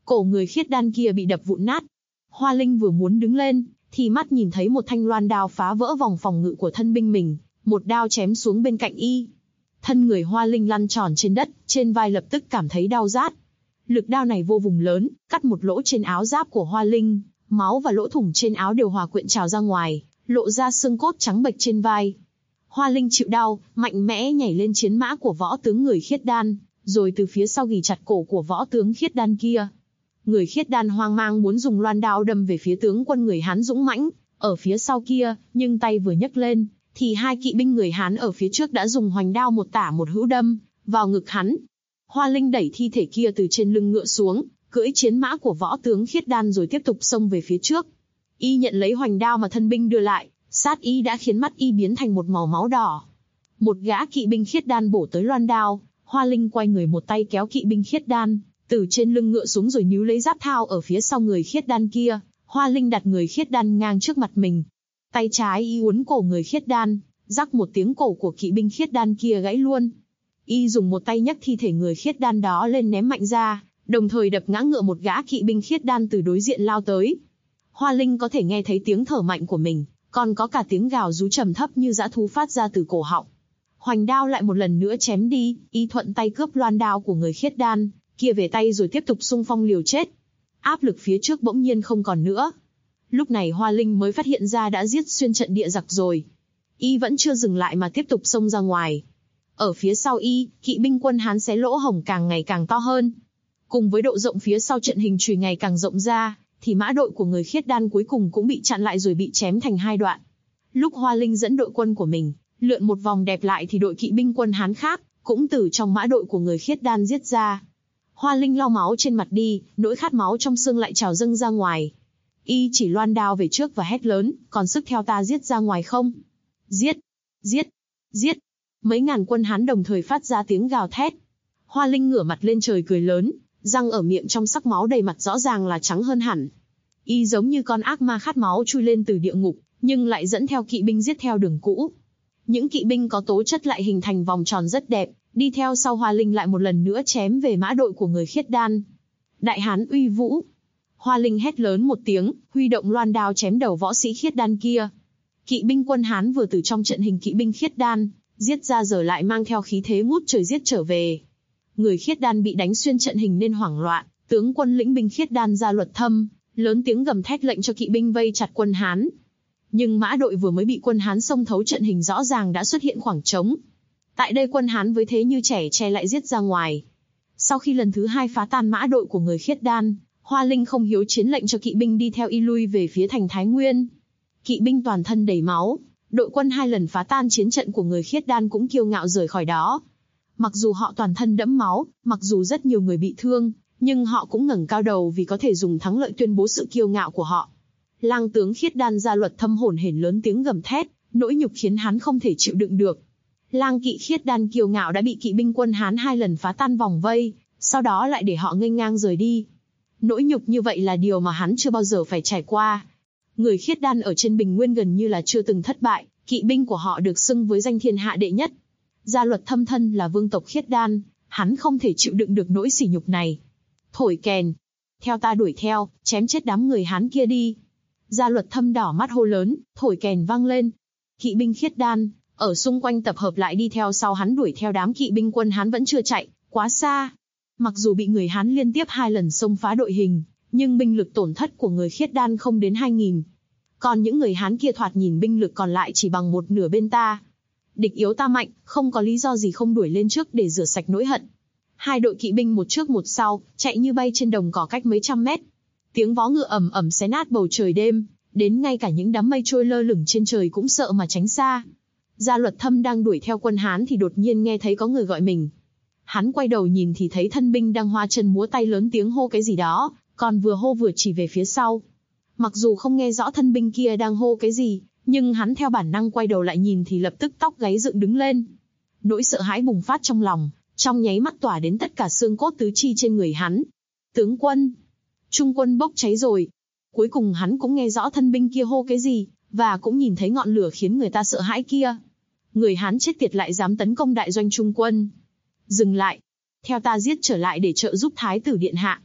B: cổ người khiết đan kia bị đập vụn nát. Hoa Linh vừa muốn đứng lên, thì mắt nhìn thấy một thanh loan đao phá vỡ vòng phòng ngự của thân binh mình, một đao chém xuống bên cạnh y. Thân người Hoa Linh lăn tròn trên đất, trên vai lập tức cảm thấy đau rát. Lực đao này vô cùng lớn, cắt một lỗ trên áo giáp của Hoa Linh, máu và lỗ thủng trên áo đều hòa quyện trào ra ngoài, lộ ra xương cốt trắng bệch trên vai. Hoa Linh chịu đau, mạnh mẽ nhảy lên chiến mã của võ tướng người khiết đan, rồi từ phía sau ghì chặt cổ của võ tướng khiết đan kia. Người khiết đan hoang mang muốn dùng loan đao đâm về phía tướng quân người Hán dũng mãnh ở phía sau kia, nhưng tay vừa nhấc lên, thì hai kỵ binh người Hán ở phía trước đã dùng hoành đao một tả một hữu đâm vào ngực hắn. Hoa Linh đẩy thi thể kia từ trên lưng ngựa xuống, cưỡi chiến mã của võ tướng khiết đan rồi tiếp tục xông về phía trước. Y nhận lấy hoành đao mà thân binh đưa lại, sát ý đã khiến mắt y biến thành một màu máu đỏ. Một gã kỵ binh khiết đan bổ tới loan đao, Hoa Linh quay người một tay kéo kỵ binh khiết đan từ trên lưng ngựa xuống rồi níu lấy giáp thao ở phía sau người khiết đan kia. Hoa Linh đặt người khiết đan ngang trước mặt mình, tay trái y uốn cổ người khiết đan, rắc một tiếng cổ của kỵ binh khiết đan kia gãy luôn. Y dùng một tay nhấc thi thể người khiết đan đó lên ném mạnh ra, đồng thời đập ngã ngựa một gã kỵ binh khiết đan từ đối diện lao tới. Hoa Linh có thể nghe thấy tiếng thở mạnh của mình, còn có cả tiếng gào rú trầm thấp như dã thú phát ra từ cổ họng. Hoành đao lại một lần nữa chém đi, y thuận tay cướp loan đao của người khiết đan kia về tay rồi tiếp tục xung phong liều chết. Áp lực phía trước bỗng nhiên không còn nữa. Lúc này Hoa Linh mới phát hiện ra đã giết xuyên trận địa giặc rồi. Y vẫn chưa dừng lại mà tiếp tục xông ra ngoài. Ở phía sau y, kỵ binh quân Hán xé lỗ hổng càng ngày càng to hơn. Cùng với độ rộng phía sau trận hình chùy ngày càng rộng ra, thì mã đội của người khiết đan cuối cùng cũng bị chặn lại rồi bị chém thành hai đoạn. Lúc Hoa Linh dẫn đội quân của mình lượn một vòng đẹp lại thì đội kỵ binh quân Hán khác cũng từ trong mã đội của người khiết đan giết ra. Hoa Linh lau máu trên mặt đi, nỗi khát máu trong xương lại trào dâng ra ngoài. Y chỉ loan đao về trước và hét lớn, còn sức theo ta giết ra ngoài không? Giết! Giết! Giết! Mấy ngàn quân Hán đồng thời phát ra tiếng gào thét. Hoa Linh ngửa mặt lên trời cười lớn, răng ở miệng trong sắc máu đầy mặt rõ ràng là trắng hơn hẳn. Y giống như con ác ma khát máu chui lên từ địa ngục, nhưng lại dẫn theo kỵ binh giết theo đường cũ. Những kỵ binh có tố chất lại hình thành vòng tròn rất đẹp, đi theo sau Hoa Linh lại một lần nữa chém về mã đội của người khiết đan. Đại Hán uy vũ! Hoa Linh hét lớn một tiếng, huy động loan đao chém đầu võ sĩ khiết đan kia. Kỵ binh quân Hán vừa từ trong trận hình kỵ binh khiết đan giết ra giờ lại mang theo khí thế ngút trời giết trở về. Người khiết đan bị đánh xuyên trận hình nên hoảng loạn, tướng quân lĩnh binh khiết đan Gia Luật Thâm lớn tiếng gầm thét lệnh cho kỵ binh vây chặt quân Hán. Nhưng mã đội vừa mới bị quân Hán xông thấu trận hình rõ ràng đã xuất hiện khoảng trống. Tại đây quân Hán với thế như trẻ tre lại giết ra ngoài. Sau khi lần thứ hai phá tan mã đội của người khiết đan, Hoa Linh không hiếu chiến lệnh cho kỵ binh đi theo y lui về phía thành Thái Nguyên. Kỵ binh toàn thân đầy máu, đội quân 2 lần phá tan chiến trận của người khiết đan cũng kiêu ngạo rời khỏi đó. Mặc dù họ toàn thân đẫm máu, mặc dù rất nhiều người bị thương, nhưng họ cũng ngẩng cao đầu vì có thể dùng thắng lợi tuyên bố sự kiêu ngạo của họ. Lang tướng khiết đan Gia Luật Thâm hổn hển lớn tiếng gầm thét, nỗi nhục khiến hắn không thể chịu đựng được. Lang kỵ khiết đan kiêu ngạo đã bị kỵ binh quân Hán 2 lần phá tan vòng vây, sau đó lại để họ nghênh ngang rời đi. Nỗi nhục như vậy là điều mà hắn chưa bao giờ phải trải qua. Người khiết đan ở trên Bình Nguyên gần như là chưa từng thất bại, kỵ binh của họ được xưng với danh thiên hạ đệ nhất. Gia Luật Thâm thân là vương tộc khiết đan, hắn không thể chịu đựng được nỗi sỉ nhục này. Thổi kèn, theo ta đuổi theo, chém chết đám người Hán kia đi. Gia Luật Thâm đỏ mắt hô lớn, thổi kèn vang lên. Kỵ binh khiết đan ở xung quanh tập hợp lại đi theo sau hắn đuổi theo đám kỵ binh quân Hán vẫn chưa chạy quá xa. Mặc dù bị người Hán liên tiếp 2 lần xông phá đội hình, nhưng binh lực tổn thất của người khiết đan không đến 2.000. Còn những người Hán kia thoạt nhìn binh lực còn lại chỉ bằng một nửa bên ta. Địch yếu ta mạnh, không có lý do gì không đuổi lên trước để rửa sạch nỗi hận. 2 đội kỵ binh một trước một sau, chạy như bay trên đồng cỏ cách mấy trăm mét. Tiếng vó ngựa ầm ầm xé nát bầu trời đêm, đến ngay cả những đám mây trôi lơ lửng trên trời cũng sợ mà tránh xa. Gia Luật Thâm đang đuổi theo quân Hán thì đột nhiên nghe thấy có người gọi mình. Hắn quay đầu nhìn thì thấy thân binh đang hoa chân múa tay lớn tiếng hô cái gì đó, còn vừa hô vừa chỉ về phía sau. Mặc dù không nghe rõ thân binh kia đang hô cái gì, nhưng hắn theo bản năng quay đầu lại nhìn thì lập tức tóc gáy dựng đứng lên. Nỗi sợ hãi bùng phát trong lòng, trong nháy mắt tỏa đến tất cả xương cốt tứ chi trên người hắn. Tướng quân! Trung quân bốc cháy rồi. Cuối cùng hắn cũng nghe rõ thân binh kia hô cái gì, và cũng nhìn thấy ngọn lửa khiến người ta sợ hãi kia. Người Hán chết tiệt lại dám tấn công đại doanh Trung quân. Dừng lại! Theo ta giết trở lại để trợ giúp Thái tử điện hạ.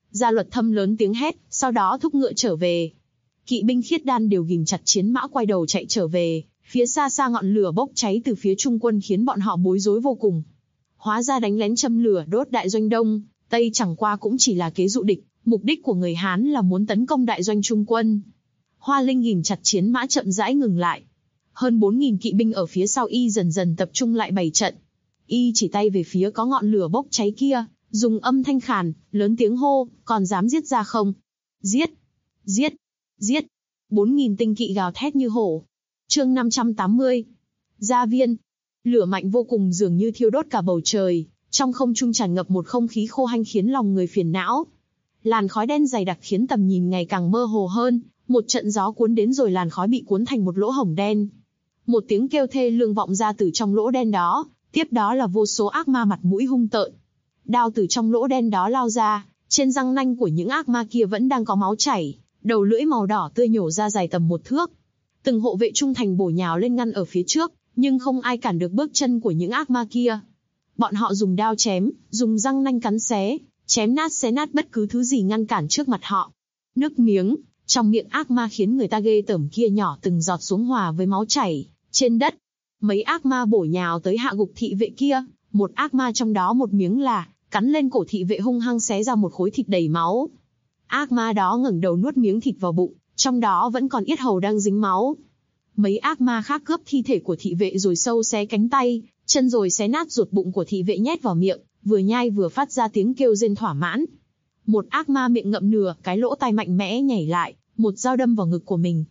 B: Gia Luật Thâm lớn tiếng hét, sau đó thúc ngựa trở về. Kỵ binh khiết đan đều ghìm chặt chiến mã quay đầu chạy trở về, phía xa xa ngọn lửa bốc cháy từ phía Trung quân khiến bọn họ bối rối vô cùng. Hóa ra đánh lén châm lửa đốt đại doanh Đông, Tây chẳng qua cũng chỉ là kế dụ địch, mục đích của người Hán là muốn tấn công đại doanh Trung quân. Hoa Linh ghìm chặt chiến mã chậm rãi ngừng lại. Hơn 4.000 kỵ binh ở phía sau y dần dần tập trung lại bày trận. Y chỉ tay về phía có ngọn lửa bốc cháy kia, dùng âm thanh khàn, lớn tiếng hô, còn dám giết ra không? Giết! Giết! Giết! 4.000 tinh kỵ gào thét như hổ. Chương 580. Gia viên. Lửa mạnh vô cùng dường như thiêu đốt cả bầu trời, trong không trung tràn ngập một không khí khô hanh khiến lòng người phiền não. Làn khói đen dày đặc khiến tầm nhìn ngày càng mơ hồ hơn, một trận gió cuốn đến rồi làn khói bị cuốn thành một lỗ hổng đen. Một tiếng kêu thê lương vọng ra từ trong lỗ đen đó, tiếp đó là vô số ác ma mặt mũi hung tợn. Đao từ trong lỗ đen đó lao ra, trên răng nanh của những ác ma kia vẫn đang có máu chảy, đầu lưỡi màu đỏ tươi nhổ ra dài tầm 1 thước. Từng hộ vệ trung thành bổ nhào lên ngăn ở phía trước, nhưng không ai cản được bước chân của những ác ma kia. Bọn họ dùng đao chém, dùng răng nanh cắn xé, chém nát xé nát bất cứ thứ gì ngăn cản trước mặt họ. Nước miếng trong miệng ác ma khiến người ta ghê tởm kia nhỏ từng giọt xuống hòa với máu chảy trên đất. Mấy ác ma bổ nhào tới hạ gục thị vệ kia, một ác ma trong đó một miếng là cắn lên cổ thị vệ hung hăng xé ra một khối thịt đầy máu. Ác ma đó ngẩng đầu nuốt miếng thịt vào bụng, trong đó vẫn còn yết hầu đang dính máu. Mấy ác ma khác cướp thi thể của thị vệ rồi sâu xé cánh tay, chân rồi xé nát ruột bụng của thị vệ nhét vào miệng, vừa nhai vừa phát ra tiếng kêu rên thỏa mãn. Một ác ma miệng ngậm nửa cái lỗ tai mạnh mẽ nhảy lại, một dao đâm vào ngực của mình.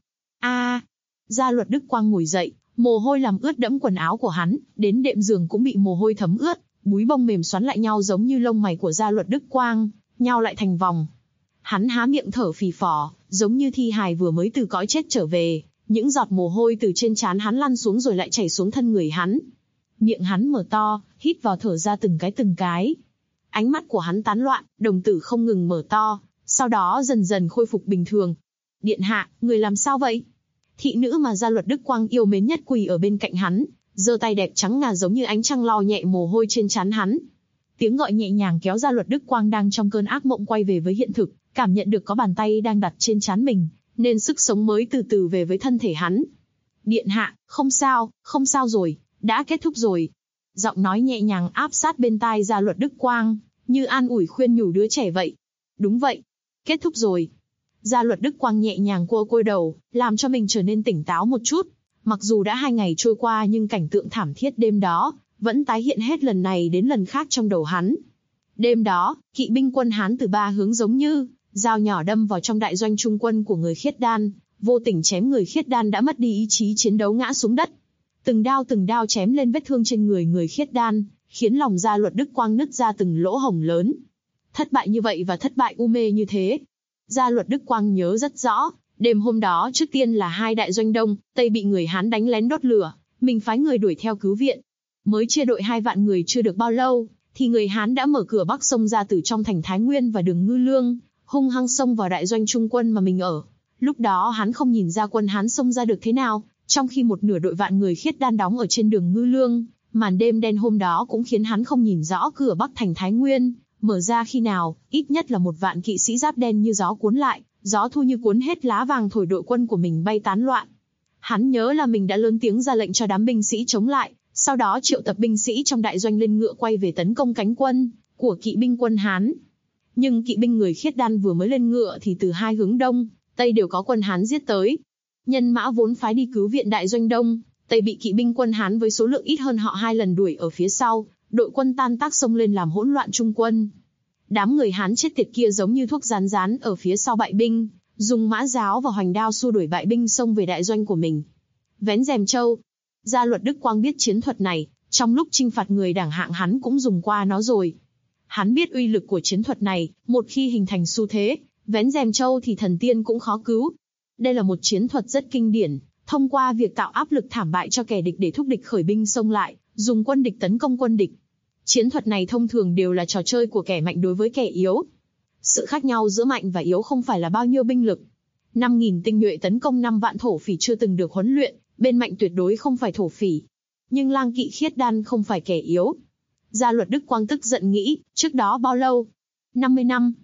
B: Gia Luật Đức Quang ngồi dậy, mồ hôi làm ướt đẫm quần áo của hắn, đến đệm giường cũng bị mồ hôi thấm ướt, búi bông mềm xoắn lại nhau giống như lông mày của Gia Luật Đức Quang, nhao lại thành vòng. Hắn há miệng thở phì phò, giống như thi hài vừa mới từ cõi chết trở về, những giọt mồ hôi từ trên trán hắn lăn xuống rồi lại chảy xuống thân người hắn. Miệng hắn mở to, hít vào thở ra từng cái. Ánh mắt của hắn tán loạn, đồng tử không ngừng mở to, sau đó dần dần khôi phục bình thường. Điện hạ, người làm sao vậy? Thị nữ mà Gia Luật Đức Quang yêu mến nhất quỳ ở bên cạnh hắn, giơ tay đẹp trắng ngà giống như ánh trăng lau nhẹ mồ hôi trên trán hắn. Tiếng gọi nhẹ nhàng kéo Gia Luật Đức Quang đang trong cơn ác mộng quay về với hiện thực, cảm nhận được có bàn tay đang đặt trên trán mình, nên sức sống mới từ từ về với thân thể hắn. Điện hạ, không sao rồi, đã kết thúc rồi. Giọng nói nhẹ nhàng áp sát bên tai Gia Luật Đức Quang, như an ủi khuyên nhủ đứa trẻ vậy. Đúng vậy, kết thúc rồi. Gia Luật Đức Quang nhẹ nhàng cua đầu, làm cho mình trở nên tỉnh táo một chút. Mặc dù đã 2 ngày trôi qua nhưng cảnh tượng thảm thiết đêm đó vẫn tái hiện hết lần này đến lần khác trong đầu hắn. Đêm đó, kỵ binh quân Hán từ 3 hướng giống như dao nhỏ đâm vào trong đại doanh trung quân của người Khiết Đan, vô tình chém người Khiết Đan đã mất đi ý chí chiến đấu ngã xuống đất. Từng đao chém lên vết thương trên người Khiết Đan, khiến lòng Gia Luật Đức Quang nứt ra từng lỗ hổng lớn. Thất bại như vậy và thất bại u mê như thế. Gia Luật Đức Quang nhớ rất rõ, đêm hôm đó trước tiên là 2 đại doanh Đông, Tây bị người Hán đánh lén đốt lửa, mình phái người đuổi theo cứu viện. Mới chia đội 2 vạn người chưa được bao lâu, thì người Hán đã mở cửa Bắc xông ra từ trong thành Thái Nguyên và đường Ngư Lương, hung hăng xông vào đại doanh trung quân mà mình ở. Lúc đó hắn không nhìn ra quân Hán xông ra được thế nào, trong khi một nửa đội vạn người Khiết Đan đóng ở trên đường Ngư Lương, màn đêm đen hôm đó cũng khiến hắn không nhìn rõ cửa Bắc thành Thái Nguyên mở ra khi nào, ít nhất là 1 vạn kỵ sĩ giáp đen như gió cuốn lại, gió thu như cuốn hết lá vàng thổi đội quân của mình bay tán loạn. Hắn nhớ là mình đã lớn tiếng ra lệnh cho đám binh sĩ chống lại, sau đó triệu tập binh sĩ trong đại doanh lên ngựa quay về tấn công cánh quân của kỵ binh quân Hán. Nhưng kỵ binh người Khiết Đan vừa mới lên ngựa thì từ 2 hướng Đông, Tây đều có quân Hán giết tới. Nhân mã vốn phái đi cứu viện đại doanh Đông, Tây bị kỵ binh quân Hán với số lượng ít hơn họ 2 lần đuổi ở phía sau, đội quân tan tác xông lên làm hỗn loạn trung quân. Đám người Hán chết tiệt kia giống như thuốc rán ở phía sau bại binh, dùng mã giáo và hoành đao xua đuổi bại binh xông về đại doanh của mình. Vén rèm châu. Gia Luật Đức Quang biết chiến thuật này, trong lúc chinh phạt người đẳng hạng hắn cũng dùng qua nó rồi. Hắn biết uy lực của chiến thuật này, một khi hình thành xu thế, vén rèm châu thì thần tiên cũng khó cứu. Đây là một chiến thuật rất kinh điển, thông qua việc tạo áp lực thảm bại cho kẻ địch để thúc địch khởi binh xông lại, dùng quân địch tấn công quân địch. Chiến thuật này thông thường đều là trò chơi của kẻ mạnh đối với kẻ yếu. Sự khác nhau giữa mạnh và yếu không phải là bao nhiêu binh lực. 5.000 tinh nhuệ tấn công 5 vạn thổ phỉ chưa từng được huấn luyện, bên mạnh tuyệt đối không phải thổ phỉ. Nhưng lang kỵ Khiết Đan không phải kẻ yếu. Gia Luật Đức Quang tức giận nghĩ, trước đó bao lâu? 50 năm.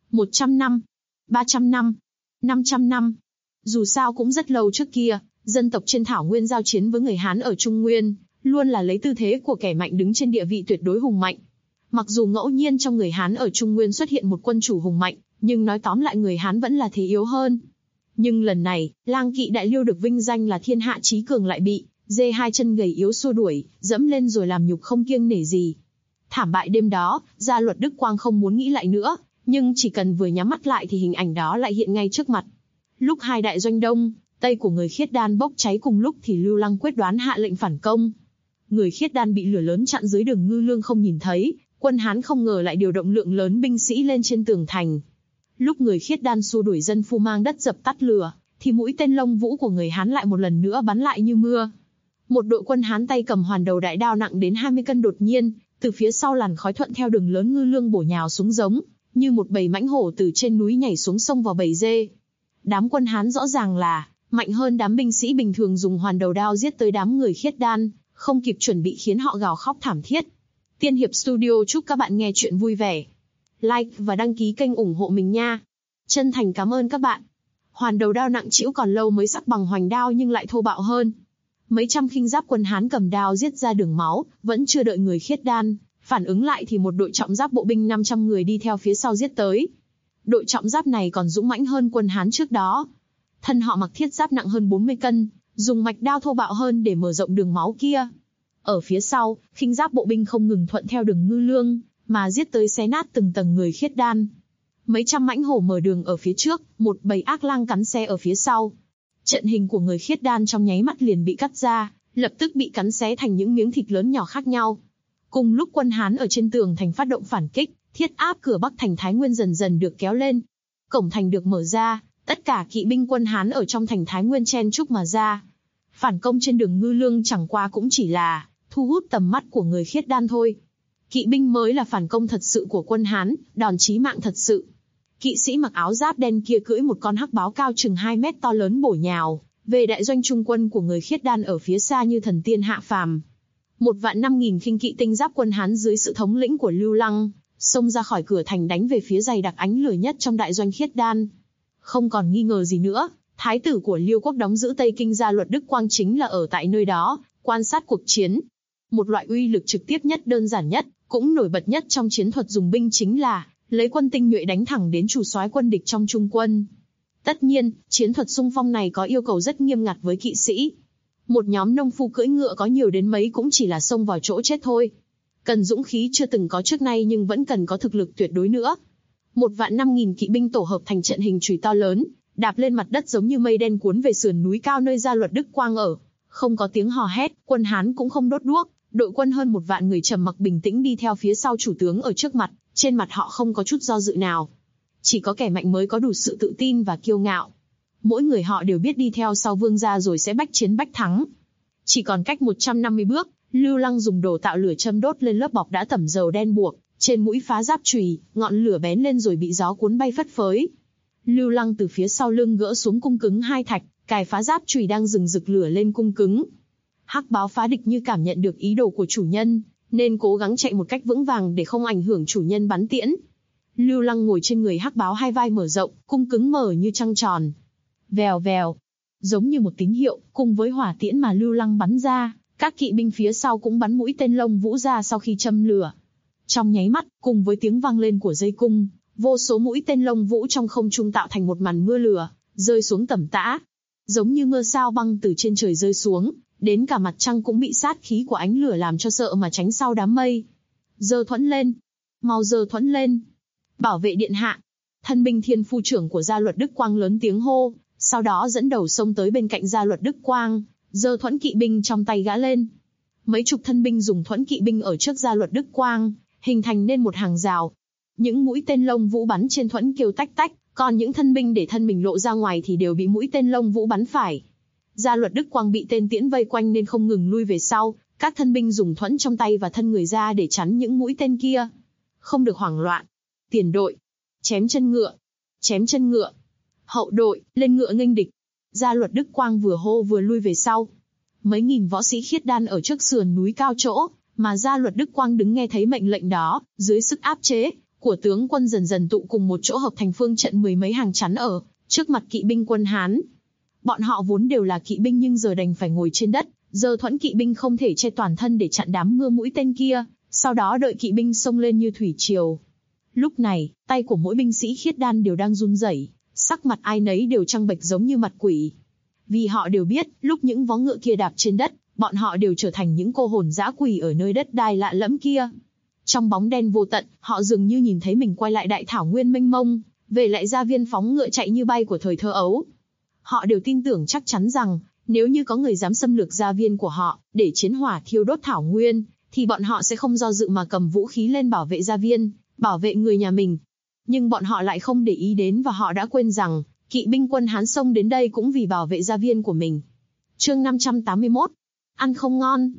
B: 100 năm, 300 năm, 500 năm. Dù sao cũng rất lâu trước kia, dân tộc trên thảo nguyên giao chiến với người Hán ở Trung Nguyên, luôn là lấy tư thế của kẻ mạnh đứng trên địa vị tuyệt đối hùng mạnh. Mặc dù ngẫu nhiên trong người Hán ở Trung Nguyên xuất hiện một quân chủ hùng mạnh, nhưng nói tóm lại người Hán vẫn là thế yếu hơn. Nhưng lần này, Lang Kỵ Đại Liêu được vinh danh là thiên hạ chí cường lại bị dê hai chân gầy yếu xua đuổi, dẫm lên rồi làm nhục không kiêng nể gì. Thảm bại đêm đó, Gia Luật Đức Quang không muốn nghĩ lại nữa, nhưng chỉ cần vừa nhắm mắt lại thì hình ảnh đó lại hiện ngay trước mặt. Lúc hai đại doanh đông, tây của người Khiết Đan bốc cháy cùng lúc thì Lưu Lăng quyết đoán hạ lệnh phản công. Người Khiết Đan bị lửa lớn chặn dưới đường Ngư Lương không nhìn thấy, quân Hán không ngờ lại điều động lượng lớn binh sĩ lên trên tường thành. Lúc người Khiết Đan xua đuổi dân phu mang đất dập tắt lửa, thì mũi tên lông vũ của người Hán lại một lần nữa bắn lại như mưa. Một đội quân Hán tay cầm hoàn đầu đại đao nặng đến 20 cân đột nhiên, từ phía sau làn khói thuận theo đường lớn Ngư Lương bổ nhào xuống giống như một bầy mãnh hổ từ trên núi nhảy xuống sông vào bầy dê. Đám quân Hán rõ ràng là mạnh hơn đám binh sĩ bình thường dùng hoàn đầu đao giết tới đám người Khiết Đan, không kịp chuẩn bị khiến họ gào khóc thảm thiết. Tiên Hiệp Studio chúc các bạn nghe chuyện vui vẻ. Like và đăng ký kênh ủng hộ mình nha. Chân thành cảm ơn các bạn. Hoàn đầu đao nặng trĩu còn lâu mới sắc bằng hoành đao nhưng lại thô bạo hơn. Mấy trăm khinh giáp quân Hán cầm đao giết ra đường máu, vẫn chưa đợi người Khiết Đan phản ứng lại thì một đội trọng giáp bộ binh 500 người đi theo phía sau giết tới. Đội trọng giáp này còn dũng mãnh hơn quân Hán trước đó. Thân họ mặc thiết giáp nặng hơn 40 cân, dùng mạch đao thô bạo hơn để mở rộng đường máu kia. Ở phía sau, khinh giáp bộ binh không ngừng thuận theo đường Ngư Lương, mà giết tới xé nát từng tầng người Khiết Đan. Mấy trăm mãnh hổ mở đường ở phía trước, một bầy ác lang cắn xé ở phía sau. Trận hình của người Khiết Đan trong nháy mắt liền bị cắt ra, lập tức bị cắn xé thành những miếng thịt lớn nhỏ khác nhau. Cùng lúc quân Hán ở trên tường thành phát động phản kích, thiết áp cửa Bắc thành Thái Nguyên dần dần được kéo lên. Cổng thành được mở ra, tất cả kỵ binh quân Hán ở trong thành Thái Nguyên chen chúc mà ra. Phản công trên đường Ngư Lương chẳng qua cũng chỉ là thu hút tầm mắt của người Khiết Đan thôi. Kỵ binh mới là phản công thật sự của quân Hán, đòn chí mạng thật sự. Kỵ sĩ mặc áo giáp đen kia cưỡi một con hắc báo cao chừng 2 mét to lớn bổ nhào về đại doanh trung quân của người Khiết Đan ở phía xa như thần tiên hạ phàm. 1.500.000 khinh kỵ tinh giáp quân Hán dưới sự thống lĩnh của Lưu Lăng, xông ra khỏi cửa thành đánh về phía dày đặc ánh lửa nhất trong đại doanh Khiết Đan. Không còn nghi ngờ gì nữa, thái tử của Liêu quốc đóng giữ Tây Kinh Gia Luật Đức Quang chính là ở tại nơi đó, quan sát cuộc chiến. Một loại uy lực trực tiếp nhất, đơn giản nhất, cũng nổi bật nhất trong chiến thuật dùng binh chính là lấy quân tinh nhuệ đánh thẳng đến chủ soái quân địch trong trung quân. Tất nhiên, chiến thuật xung phong này có yêu cầu rất nghiêm ngặt với kỵ sĩ. Một nhóm nông phu cưỡi ngựa có nhiều đến mấy cũng chỉ là xông vào chỗ chết thôi. Cần dũng khí chưa từng có trước nay nhưng vẫn cần có thực lực tuyệt đối nữa. 1.500.000 kỵ binh tổ hợp thành trận hình chùy to lớn, đạp lên mặt đất giống như mây đen cuốn về sườn núi cao nơi Gia Luật Đức Quang ở. Không có tiếng hò hét, quân Hán cũng không đốt đuốc, đội quân hơn 1 vạn người trầm mặc bình tĩnh đi theo phía sau chủ tướng ở trước mặt, trên mặt họ không có chút do dự nào. Chỉ có kẻ mạnh mới có đủ sự tự tin và kiêu ngạo. Mỗi người họ đều biết đi theo sau vương gia rồi sẽ bách chiến bách thắng. Chỉ còn cách 150 bước, Lưu Lăng dùng đồ tạo lửa châm đốt lên lớp bọc đã tẩm dầu đen buộc, trên mũi phá giáp chùy, ngọn lửa bén lên rồi bị gió cuốn bay phất phới. Lưu Lăng từ phía sau lưng gỡ xuống cung cứng 2 thạch, cài phá giáp chùy đang rừng rực lửa lên cung cứng. Hắc báo phá địch như cảm nhận được ý đồ của chủ nhân, nên cố gắng chạy một cách vững vàng để không ảnh hưởng chủ nhân bắn tiễn. Lưu Lăng ngồi trên người hắc báo, hai vai mở rộng, cung cứng mở như trăng tròn. Vèo vèo, giống như một tín hiệu, cùng với hỏa tiễn mà Lưu Lăng bắn ra, các kỵ binh phía sau cũng bắn mũi tên lông vũ ra sau khi châm lửa. Trong nháy mắt, cùng với tiếng vang lên của dây cung, vô số mũi tên lông vũ trong không trung tạo thành một màn mưa lửa, rơi xuống tầm tã. Giống như mưa sao băng từ trên trời rơi xuống, đến cả mặt trăng cũng bị sát khí của ánh lửa làm cho sợ mà tránh sau đám mây. Giơ thuẫn lên, mau giơ thuẫn lên. Bảo vệ điện hạ. Thân binh thiên phu trưởng của Gia Luật Đức Quang lớn tiếng hô, sau đó dẫn đầu xông tới bên cạnh Gia Luật Đức Quang, giơ thuẫn kỵ binh trong tay gã lên. Mấy chục thân binh dùng thuẫn kỵ binh ở trước Gia Luật Đức Quang, hình thành nên một hàng rào. Những mũi tên lông vũ bắn trên thuẫn kêu tách tách, còn những thân binh để thân mình lộ ra ngoài thì đều bị mũi tên lông vũ bắn phải. Gia Luật Đức Quang bị tên tiễn vây quanh nên không ngừng lui về sau, các thân binh dùng thuẫn trong tay và thân người ra để chắn những mũi tên kia. Không được hoảng loạn. Tiền đội, chém chân ngựa, chém chân ngựa. Hậu đội, lên ngựa nghênh địch. Gia Luật Đức Quang vừa hô vừa lui về sau. Mấy nghìn võ sĩ Khiết Đan ở trước sườn núi cao chỗ, mà Gia Luật Đức Quang đứng nghe thấy mệnh lệnh đó, dưới sức áp chế, của tướng quân dần dần tụ cùng một chỗ hợp thành phương trận mười mấy hàng chắn ở trước mặt kỵ binh quân Hán. Bọn họ vốn đều là kỵ binh nhưng giờ đành phải ngồi trên đất, giờ thuẫn kỵ binh không thể che toàn thân để chặn đám mưa mũi tên kia, sau đó đợi kỵ binh xông lên như thủy triều. Lúc này, tay của mỗi binh sĩ khiết đan đều đang run rẩy, sắc mặt ai nấy đều trắng bệch giống như mặt quỷ. Vì họ đều biết, lúc những vó ngựa kia đạp trên đất, bọn họ đều trở thành những cô hồn dã quỷ ở nơi đất đai lạ lẫm kia. Trong bóng đen vô tận, họ dường như nhìn thấy mình quay lại đại thảo nguyên mênh mông, về lại gia viên phóng ngựa chạy như bay của thời thơ ấu. Họ đều tin tưởng chắc chắn rằng, nếu như có người dám xâm lược gia viên của họ, để chiến hỏa thiêu đốt thảo nguyên, thì bọn họ sẽ không do dự mà cầm vũ khí lên bảo vệ gia viên, bảo vệ người nhà mình. Nhưng bọn họ lại không để ý đến và họ đã quên rằng, kỵ binh quân Hán xông đến đây cũng vì bảo vệ gia viên của mình. Chương 581. Ăn không ngon.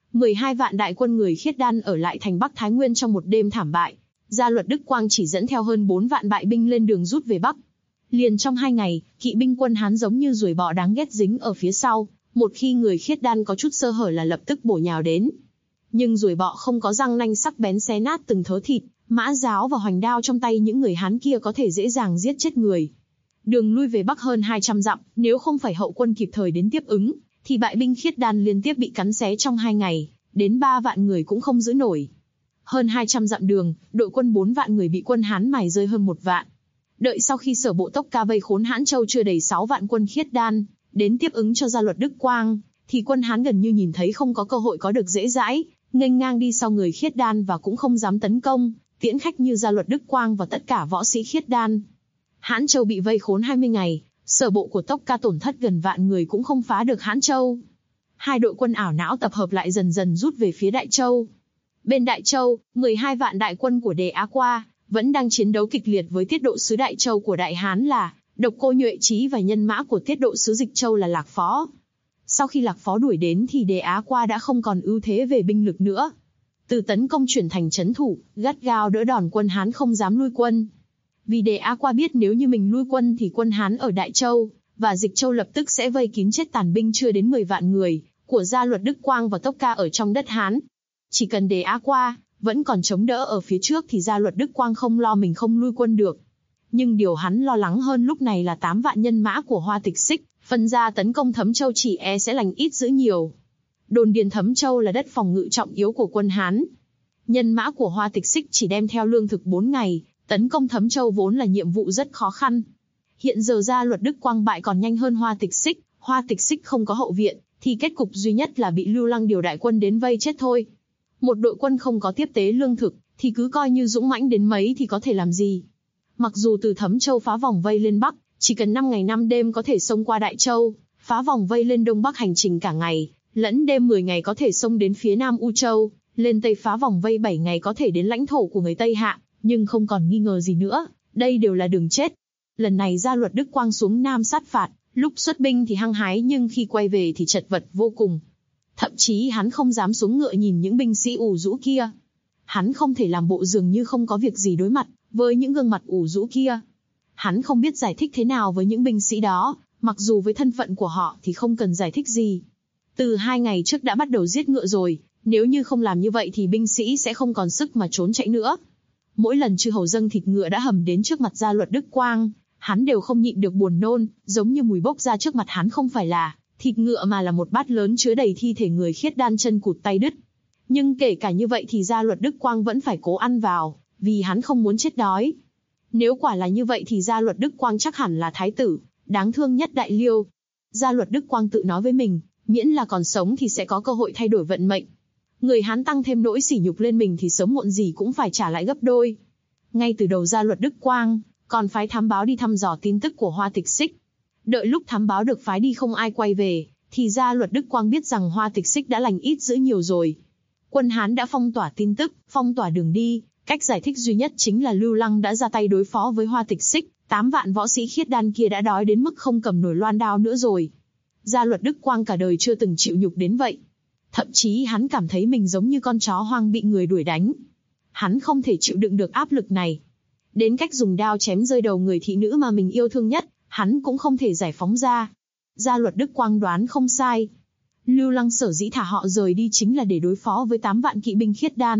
B: 12 vạn đại quân người khiết đan ở lại thành Bắc Thái Nguyên trong một đêm thảm bại. Gia Luật Đức Quang chỉ dẫn theo hơn 4 vạn bại binh lên đường rút về Bắc. Liền trong 2 ngày, kỵ binh quân Hán giống như ruồi bọ đáng ghét dính ở phía sau, một khi người khiết đan có chút sơ hở là lập tức bổ nhào đến. Nhưng ruồi bọ không có răng nanh sắc bén xé nát từng thớ thịt, mã giáo và hoành đao trong tay những người Hán kia có thể dễ dàng giết chết người. Đường lui về Bắc hơn 200 dặm, nếu không phải hậu quân kịp thời đến tiếp ứng, thì bại binh khiết đan liên tiếp bị cắn xé trong 2 ngày, đến 3 vạn người cũng không giữ nổi. Hơn 200 dặm đường, đội quân 4 vạn người bị quân Hán mài rơi hơn 1 vạn. Đợi sau khi Sở Bộ Tốc Ca vây khốn Hãn Châu chưa đầy 6 vạn quân khiết đan, đến tiếp ứng cho Gia Luật Đức Quang, thì quân Hán gần như nhìn thấy không có cơ hội có được dễ dãi, nghênh ngang đi sau người khiết đan và cũng không dám tấn công, tiễn khách như Gia Luật Đức Quang và tất cả võ sĩ khiết đan. Hãn Châu bị vây khốn 20 ngày, sở bộ của Tốc Ca tổn thất gần vạn người cũng không phá được Hãn Châu. 2 đội quân ảo não tập hợp lại dần dần rút về phía Đại Châu. Bên Đại Châu, 12 vạn đại quân của Đề Á Qua vẫn đang chiến đấu kịch liệt với tiết độ sứ Đại Châu của Đại Hán là Độc Cô Nhuệ Chí và nhân mã của tiết độ sứ Dịch Châu là Lạc Phó. Sau khi Lạc Phó đuổi đến thì Đề Á Qua đã không còn ưu thế về binh lực nữa. Từ tấn công chuyển thành trấn thủ, gắt gao đỡ đòn quân Hán không dám lui quân. Vì Đề Á Qua biết nếu như mình lui quân thì quân Hán ở Đại Châu và Dịch Châu lập tức sẽ vây kín chết tàn binh chưa đến 10 vạn người của Gia Luật Đức Quang và Tốc Ca ở trong đất Hán. Chỉ cần Đề Á Qua vẫn còn chống đỡ ở phía trước thì Gia Luật Đức Quang không lo mình không lui quân được. Nhưng điều hắn lo lắng hơn lúc này là 8 vạn nhân mã của Hoa Tịch Xích phân ra tấn công Thấm Châu chỉ e sẽ lành ít dữ nhiều. Đồn điền Thấm Châu là đất phòng ngự trọng yếu của quân Hán. Nhân mã của Hoa Tịch Xích chỉ đem theo lương thực 4 ngày, tấn công Thấm Châu vốn là nhiệm vụ rất khó khăn. Hiện giờ Gia Luật Đức Quang bại còn nhanh hơn Hoa Tịch Xích không có hậu viện, thì kết cục duy nhất là bị Lưu Lăng điều đại quân đến vây chết thôi. Một đội quân không có tiếp tế lương thực, thì cứ coi như dũng mãnh đến mấy thì có thể làm gì. Mặc dù từ Thấm Châu phá vòng vây lên Bắc, chỉ cần 5 ngày 5 đêm có thể xông qua Đại Châu, phá vòng vây lên Đông Bắc hành trình cả ngày, lẫn đêm 10 ngày có thể xông đến phía Nam U Châu, lên Tây phá vòng vây 7 ngày có thể đến lãnh thổ của người Tây Hạ, nhưng không còn nghi ngờ gì nữa, đây đều là đường chết. Lần này Gia Luật Đức Quang xuống Nam sát phạt, lúc xuất binh thì hăng hái nhưng khi quay về thì chật vật vô cùng. Thậm chí hắn không dám xuống ngựa nhìn những binh sĩ ủ rũ kia. Hắn không thể làm bộ dường như không có việc gì đối mặt với những gương mặt ủ rũ kia. Hắn không biết giải thích thế nào với những binh sĩ đó, mặc dù với thân phận của họ thì không cần giải thích gì. Từ 2 ngày trước đã bắt đầu giết ngựa rồi, nếu như không làm như vậy thì binh sĩ sẽ không còn sức mà trốn chạy nữa. Mỗi lần chư hầu dâng thịt ngựa đã hầm đến trước mặt Gia Luật Đức Quang, hắn đều không nhịn được buồn nôn, giống như mùi bốc ra trước mặt hắn không phải là thịt ngựa mà là một bát lớn chứa đầy thi thể người khiết đan chân cụt tay đứt. Nhưng kể cả như vậy thì Gia Luật Đức Quang vẫn phải cố ăn vào, vì hắn không muốn chết đói. Nếu quả là như vậy thì Gia Luật Đức Quang chắc hẳn là thái tử đáng thương nhất Đại Liêu. Gia Luật Đức Quang tự nói với mình, miễn là còn sống thì sẽ có cơ hội thay đổi vận mệnh. Người Hán tăng thêm nỗi sỉ nhục lên mình thì sớm muộn gì cũng phải trả lại gấp đôi. Ngay từ đầu Gia Luật Đức Quang còn phái thám báo đi thăm dò tin tức của Hoa Tịch Xích. Đợi lúc thám báo được phái đi không ai quay về, thì Gia Luật Đức Quang biết rằng Hoa Tịch Xích đã lành ít dữ nhiều rồi. Quân Hán đã phong tỏa tin tức, phong tỏa đường đi, cách giải thích duy nhất chính là Lưu Lăng đã ra tay đối phó với Hoa Tịch Xích, 8 vạn võ sĩ khiết đan kia đã đói đến mức không cầm nổi loan đao nữa rồi. Gia Luật Đức Quang cả đời chưa từng chịu nhục đến vậy. Thậm chí hắn cảm thấy mình giống như con chó hoang bị người đuổi đánh. Hắn không thể chịu đựng được áp lực này. Đến cách dùng đao chém rơi đầu người thị nữ mà mình yêu thương nhất, hắn cũng không thể giải phóng ra. Gia Luật Đức Quang đoán không sai. Lưu Lăng sở dĩ thả họ rời đi chính là để đối phó với 8 vạn kỵ binh khiết đan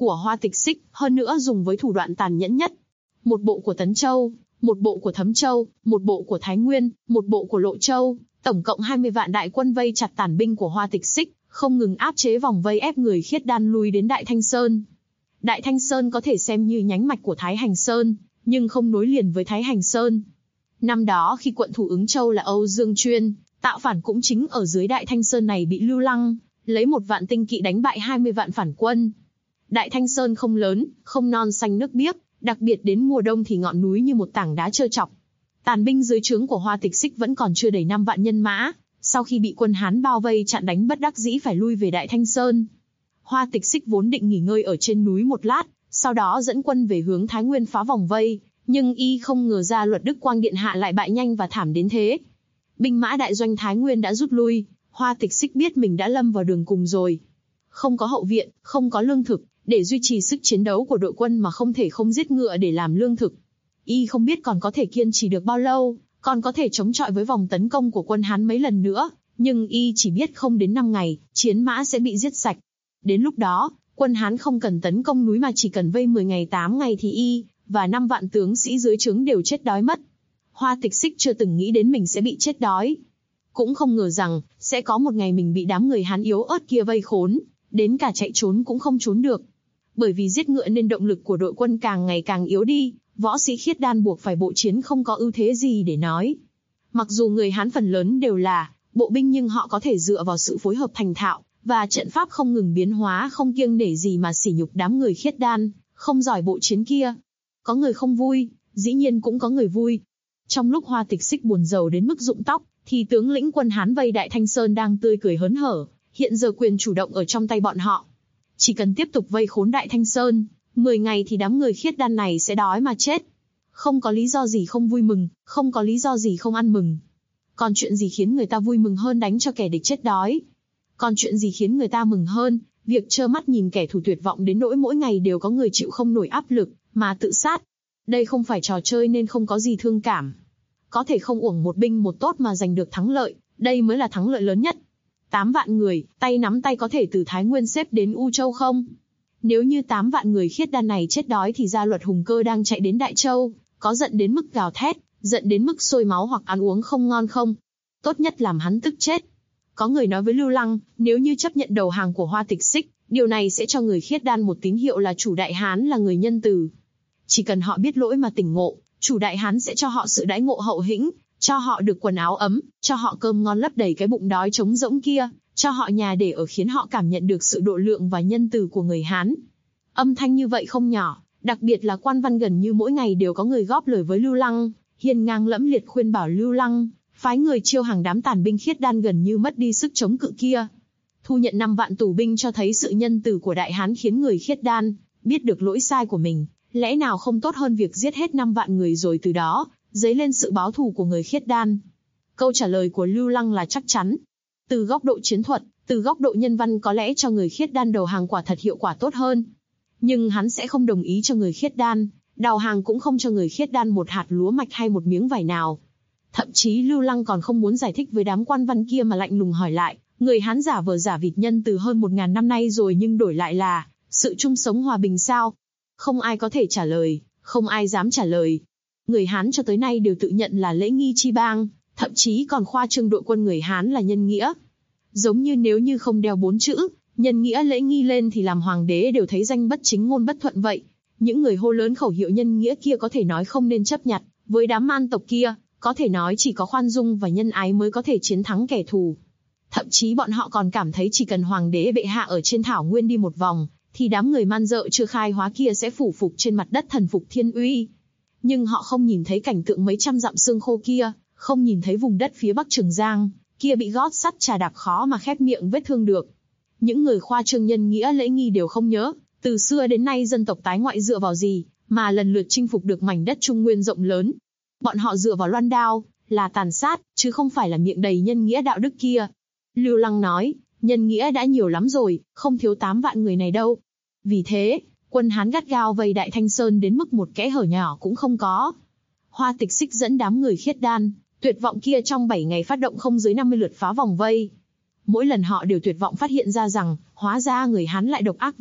B: của Hoa Tịch Xích, hơn nữa dùng với thủ đoạn tàn nhẫn nhất. Một bộ của Tấn Châu, một bộ của Thấm Châu, một bộ của Thái Nguyên, một bộ của Lộ Châu, tổng cộng 20 vạn đại quân vây chặt tàn binh của Hoa Tịch Xích, không ngừng áp chế vòng vây ép người khiết đan lui đến Đại Thanh Sơn. Đại Thanh Sơn có thể xem như nhánh mạch của Thái Hành Sơn, nhưng không nối liền với Thái Hành Sơn. Năm đó khi quận thủ Ứng Châu là Âu Dương Chuyên, tạo phản cũng chính ở dưới Đại Thanh Sơn này bị Lưu Lăng lấy 1 vạn tinh kỵ đánh bại 20 vạn phản quân. Đại Thanh Sơn không lớn, không non xanh nước biếc, đặc biệt đến mùa đông thì ngọn núi như một tảng đá trơ trọc. Tàn binh dưới trướng của Hoa Tịch Xích vẫn còn chưa đầy 5 vạn nhân mã, sau khi bị quân Hán bao vây chặn đánh bất đắc dĩ phải lui về Đại Thanh Sơn. Hoa Tịch Xích vốn định nghỉ ngơi ở trên núi một lát, sau đó dẫn quân về hướng Thái Nguyên phá vòng vây, nhưng y không ngờ ra Luật Đức Quang điện hạ lại bại nhanh và thảm đến thế. Binh mã đại doanh Thái Nguyên đã rút lui, Hoa Tịch Xích biết mình đã lâm vào đường cùng rồi. Không có hậu viện, không có lương thực, để duy trì sức chiến đấu của đội quân mà không thể không giết ngựa để làm lương thực. Y không biết còn có thể kiên trì được bao lâu, còn có thể chống chọi với vòng tấn công của quân Hán mấy lần nữa, nhưng y chỉ biết không đến 5 ngày, chiến mã sẽ bị giết sạch. Đến lúc đó, quân Hán không cần tấn công núi mà chỉ cần vây 10 ngày 8 ngày thì y và 5 vạn tướng sĩ dưới trướng đều chết đói mất. Hoa Tịch Xích chưa từng nghĩ đến mình sẽ bị chết đói. Cũng không ngờ rằng, sẽ có một ngày mình bị đám người Hán yếu ớt kia vây khốn, đến cả chạy trốn cũng không trốn được. Bởi vì giết ngựa nên động lực của đội quân càng ngày càng yếu đi, võ sĩ khiết đan buộc phải bộ chiến không có ưu thế gì để nói. Mặc dù người Hán phần lớn đều là bộ binh nhưng họ có thể dựa vào sự phối hợp thành thạo, và trận pháp không ngừng biến hóa không kiêng nể gì mà sỉ nhục đám người khiết đan, không giỏi bộ chiến kia. Có người không vui, dĩ nhiên cũng có người vui. Trong lúc Hoa Tịch Xích buồn rầu đến mức rụng tóc, thì tướng lĩnh quân Hán vây Đại Thanh Sơn đang tươi cười hớn hở, hiện giờ quyền chủ động ở trong tay bọn họ. Chỉ cần tiếp tục vây khốn Đại Thanh Sơn, 10 ngày thì đám người khiết đan này sẽ đói mà chết. Không có lý do gì không vui mừng, không có lý do gì không ăn mừng. Còn chuyện gì khiến người ta vui mừng hơn đánh cho kẻ địch chết đói? Còn chuyện gì khiến người ta mừng hơn việc trơ mắt nhìn kẻ thù tuyệt vọng đến nỗi mỗi ngày đều có người chịu không nổi áp lực mà tự sát? Đây không phải trò chơi nên không có gì thương cảm. Có thể không uổng một binh một tốt mà giành được thắng lợi, đây mới là thắng lợi lớn nhất. 8 vạn người, tay nắm tay có thể từ Thái Nguyên xếp đến U Châu không? Nếu như 8 vạn người khiết đan này chết đói thì gia Luật Hùng Cơ đang chạy đến Đại Châu, có giận đến mức gào thét, giận đến mức sôi máu hoặc ăn uống không ngon không? Tốt nhất làm hắn tức chết. Có người nói với Lưu Lăng, nếu như chấp nhận đầu hàng của Hoa Tịch Xích, điều này sẽ cho người khiết đan một tín hiệu là chủ Đại Hán là người nhân từ. Chỉ cần họ biết lỗi mà tỉnh ngộ, chủ Đại Hán sẽ cho họ sự đãi ngộ hậu hĩnh, cho họ được quần áo ấm, cho họ cơm ngon lấp đầy cái bụng đói trống rỗng kia, cho họ nhà để ở khiến họ cảm nhận được sự độ lượng và nhân từ của người Hán. Âm thanh như vậy không nhỏ, đặc biệt là quan văn gần như mỗi ngày đều có người góp lời với Lưu Lăng, hiên ngang lẫm liệt khuyên bảo Lưu Lăng phái người chiêu hàng đám tàn binh khiết đan gần như mất đi sức chống cự kia. Thu nhận 5 vạn tù binh cho thấy sự nhân từ của Đại Hán khiến người khiết đan biết được lỗi sai của mình, lẽ nào không tốt hơn việc giết hết 5 vạn người rồi từ đó dấy lên sự báo thù của người khiết đan? Câu trả lời của Lưu Lăng là chắc chắn. Từ góc độ chiến thuật, từ góc độ nhân văn có lẽ cho người khiết đan đầu hàng quả thật hiệu quả tốt hơn. Nhưng hắn sẽ không đồng ý cho người khiết đan đầu hàng, cũng không cho người khiết đan một hạt lúa mạch hay một miếng vải nào. Thậm chí Lưu Lăng còn không muốn giải thích với đám quan văn kia mà lạnh lùng hỏi lại, người Hán giả vờ giả vịt nhân từ hơn 1000 năm nay rồi nhưng đổi lại là sự chung sống hòa bình sao? Không ai có thể trả lời, không ai dám trả lời. Người Hán cho tới nay đều tự nhận là lễ nghi chi bang, thậm chí còn khoa trương đội quân người Hán là nhân nghĩa. Giống như nếu như không đeo 4 chữ nhân nghĩa lễ nghi lên thì làm hoàng đế đều thấy danh bất chính ngôn bất thuận vậy. Những người hô lớn khẩu hiệu nhân nghĩa kia có thể nói không nên chấp nhặt với đám man tộc kia, có thể nói chỉ có khoan dung và nhân ái mới có thể chiến thắng kẻ thù. Thậm chí bọn họ còn cảm thấy chỉ cần hoàng đế bệ hạ ở trên thảo nguyên đi một vòng, thì đám người man dợ chưa khai hóa kia sẽ phủ phục trên mặt đất thần phục thiên uy. Nhưng họ không nhìn thấy cảnh tượng mấy trăm dặm xương khô kia, không nhìn thấy vùng đất phía bắc Trường Giang kia bị gót sắt chà đạp khó mà khép miệng vết thương được. Những người khoa trương nhân nghĩa lễ nghi đều không nhớ, từ xưa đến nay dân tộc tái ngoại dựa vào gì mà lần lượt chinh phục được mảnh đất Trung Nguyên rộng lớn. Bọn họ dựa vào loan đao, là tàn sát, chứ không phải là miệng đầy nhân nghĩa đạo đức kia. Lưu Lăng nói, nhân nghĩa đã nhiều lắm rồi, không thiếu 8 vạn người này đâu. Vì thế, quân Hán gắt gao vây Đại Thanh Sơn đến mức một kẽ hở nhỏ cũng không có. Hoa Tịch Xích dẫn đám người khiết đan tuyệt vọng kia trong 7 ngày phát động không dưới 50 lượt phá vòng vây. Mỗi lần họ đều tuyệt vọng phát hiện ra rằng, hóa ra người Hán lại độc ác vậy,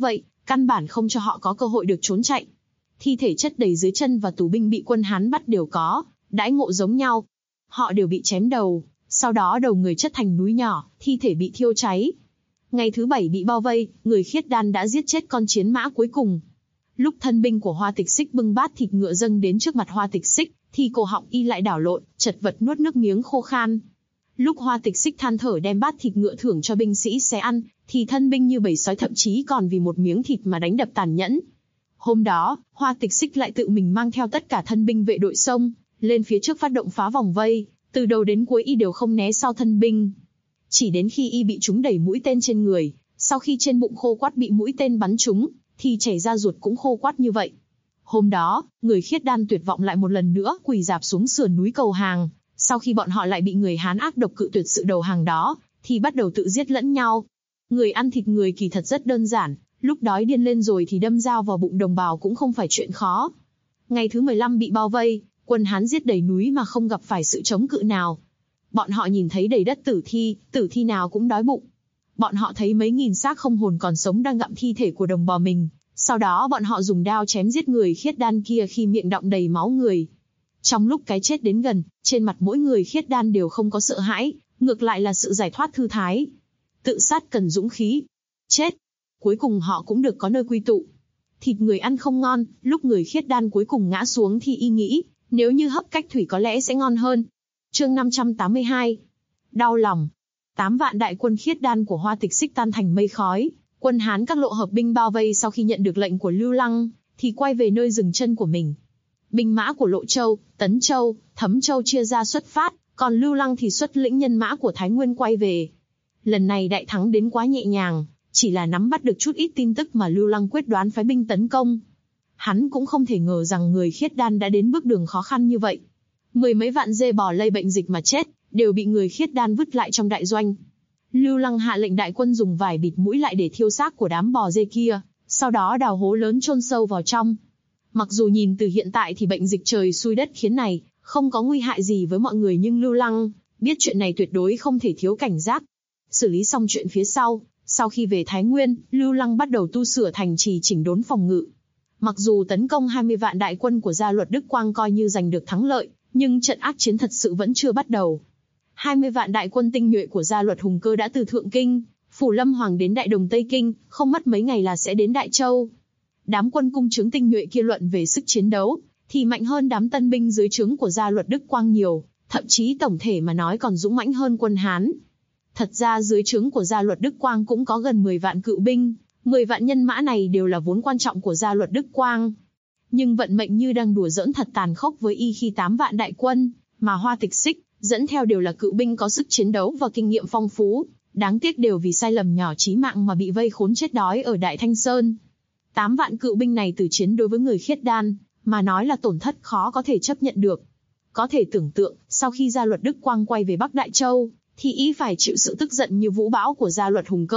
B: căn bản không cho họ có cơ hội được trốn chạy. Thi thể chất đầy dưới chân và tù binh bị quân Hán bắt đều có đãi ngộ giống nhau. Họ đều bị chém đầu, sau đó đầu người chất thành núi nhỏ, thi thể bị thiêu cháy. Ngày thứ 7 bị bao vây, người khiết đan đã giết chết con chiến mã cuối cùng. Lúc thân binh của Hoa Tịch Xích bưng bát thịt ngựa dâng đến trước mặt Hoa Tịch Xích, thì cổ họng y lại đảo lộn, chật vật nuốt nước miếng khô khan. Lúc Hoa Tịch Xích than thở đem bát thịt ngựa thưởng cho binh sĩ xé ăn, thì thân binh như bầy sói thậm chí còn vì một miếng thịt mà đánh đập tàn nhẫn. Hôm đó, Hoa Tịch Xích lại tự mình mang theo tất cả thân binh vệ đội sông, lên phía trước phát động phá vòng vây, từ đầu đến cuối y đều không né sau thân binh. Chỉ đến khi y bị trúng đẩy mũi tên trên người, sau khi trên bụng khô quắt bị mũi tên bắn trúng, thì chảy ra ruột cũng khô quắt như vậy. Hôm đó, người khiết đan tuyệt vọng lại một lần nữa quỳ rạp xuống sườn núi cầu hàng. Sau khi bọn họ lại bị người Hán ác độc cự tuyệt sự đầu hàng đó, thì bắt đầu tự giết lẫn nhau. Người ăn thịt người kỳ thật rất đơn giản, lúc đói điên lên rồi thì đâm dao vào bụng đồng bào cũng không phải chuyện khó. Ngày thứ 15 bị bao vây, quân Hán giết đầy núi mà không gặp phải sự chống cự nào. Bọn họ nhìn thấy đầy đất tử thi nào cũng đói bụng. Bọn họ thấy mấy nghìn xác không hồn còn sống đang gặm thi thể của đồng bào mình. Sau đó bọn họ dùng đao chém giết người khiết đan kia khi miệng đọng đầy máu người. Trong lúc cái chết đến gần, trên mặt mỗi người khiết đan đều không có sợ hãi, ngược lại là sự giải thoát thư thái. Tự sát cần dũng khí. Chết. Cuối cùng họ cũng được có nơi quy tụ. Thịt người ăn không ngon, lúc người khiết đan cuối cùng ngã xuống thì y nghĩ, nếu như hấp cách thủy có lẽ sẽ ngon hơn. Chương 582. Đau lòng. 8 vạn đại quân khiết đan của Hoa Tịch Xích tan thành mây khói. Quân Hán các lộ hợp binh bao vây sau khi nhận được lệnh của Lưu Lăng, thì quay về nơi dừng chân của mình. Binh mã của Lộ Châu, Tấn Châu, Thấm Châu chia ra xuất phát, còn Lưu Lăng thì xuất lĩnh nhân mã của Thái Nguyên quay về. Lần này đại thắng đến quá nhẹ nhàng, chỉ là nắm bắt được chút ít tin tức mà Lưu Lăng quyết đoán phái binh tấn công. Hắn cũng không thể ngờ rằng người khiết đan đã đến bước đường khó khăn như vậy. 10 mấy vạn dê bò lây bệnh dịch mà chết, đều bị người khiết đan vứt lại trong đại doanh. Lưu Lăng hạ lệnh đại quân dùng vải bịt mũi lại để thiêu xác của đám bò dê kia, sau đó đào hố lớn chôn sâu vào trong. Mặc dù nhìn từ hiện tại thì bệnh dịch trời xui đất khiến này không có nguy hại gì với mọi người, nhưng Lưu Lăng biết chuyện này tuyệt đối không thể thiếu cảnh giác. Xử lý xong chuyện phía sau khi về Thái Nguyên, Lưu Lăng bắt đầu tu sửa thành trì chỉnh đốn phòng ngự. Mặc dù tấn công 20 vạn đại quân của Gia Luật Đức Quang coi như giành được thắng lợi, nhưng trận ác chiến thật sự vẫn chưa bắt đầu. 20 vạn đại quân tinh nhuệ của Gia Luật Hùng Cơ đã từ Thượng Kinh, Phủ Lâm Hoàng đến Đại Đồng Tây Kinh, không mất mấy ngày là sẽ đến Đại Châu. Đám quân cung trướng tinh nhuệ kia luận về sức chiến đấu, thì mạnh hơn đám tân binh dưới trướng của Gia Luật Đức Quang nhiều, thậm chí tổng thể mà nói còn dũng mãnh hơn quân Hán. Thật ra dưới trướng của Gia Luật Đức Quang cũng có gần 10 vạn cựu binh, 10 vạn nhân mã này đều là vốn quan trọng của Gia Luật Đức Quang. Nhưng vận mệnh như đang đùa giỡn thật tàn khốc với y khi 8 vạn đại quân, mà Hoa Tịch Xích dẫn theo đều là cựu binh có sức chiến đấu và kinh nghiệm phong phú, đáng tiếc đều vì sai lầm nhỏ chí mạng mà bị vây khốn chết đói ở Đại Thanh Sơn. 8 vạn cựu binh này từ chiến đối với người khiết đan, mà nói là tổn thất khó có thể chấp nhận được. Có thể tưởng tượng, sau khi Gia Luật Đức Quang quay về Bắc Đại Châu, thì y phải chịu sự tức giận như vũ bão của Gia Luật Hùng Cơ.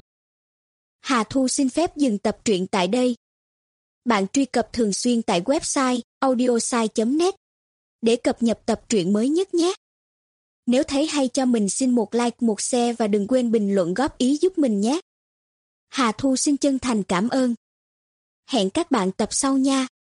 C: Hà Thu xin phép dừng tập truyện tại đây. Bạn truy cập thường xuyên tại website audiosai.net để cập nhật tập truyện mới nhất nhé. Nếu thấy hay cho mình xin một like, một share và đừng quên bình luận góp ý giúp mình nhé. Hà Thu xin chân thành cảm ơn. Hẹn các bạn tập sau nha.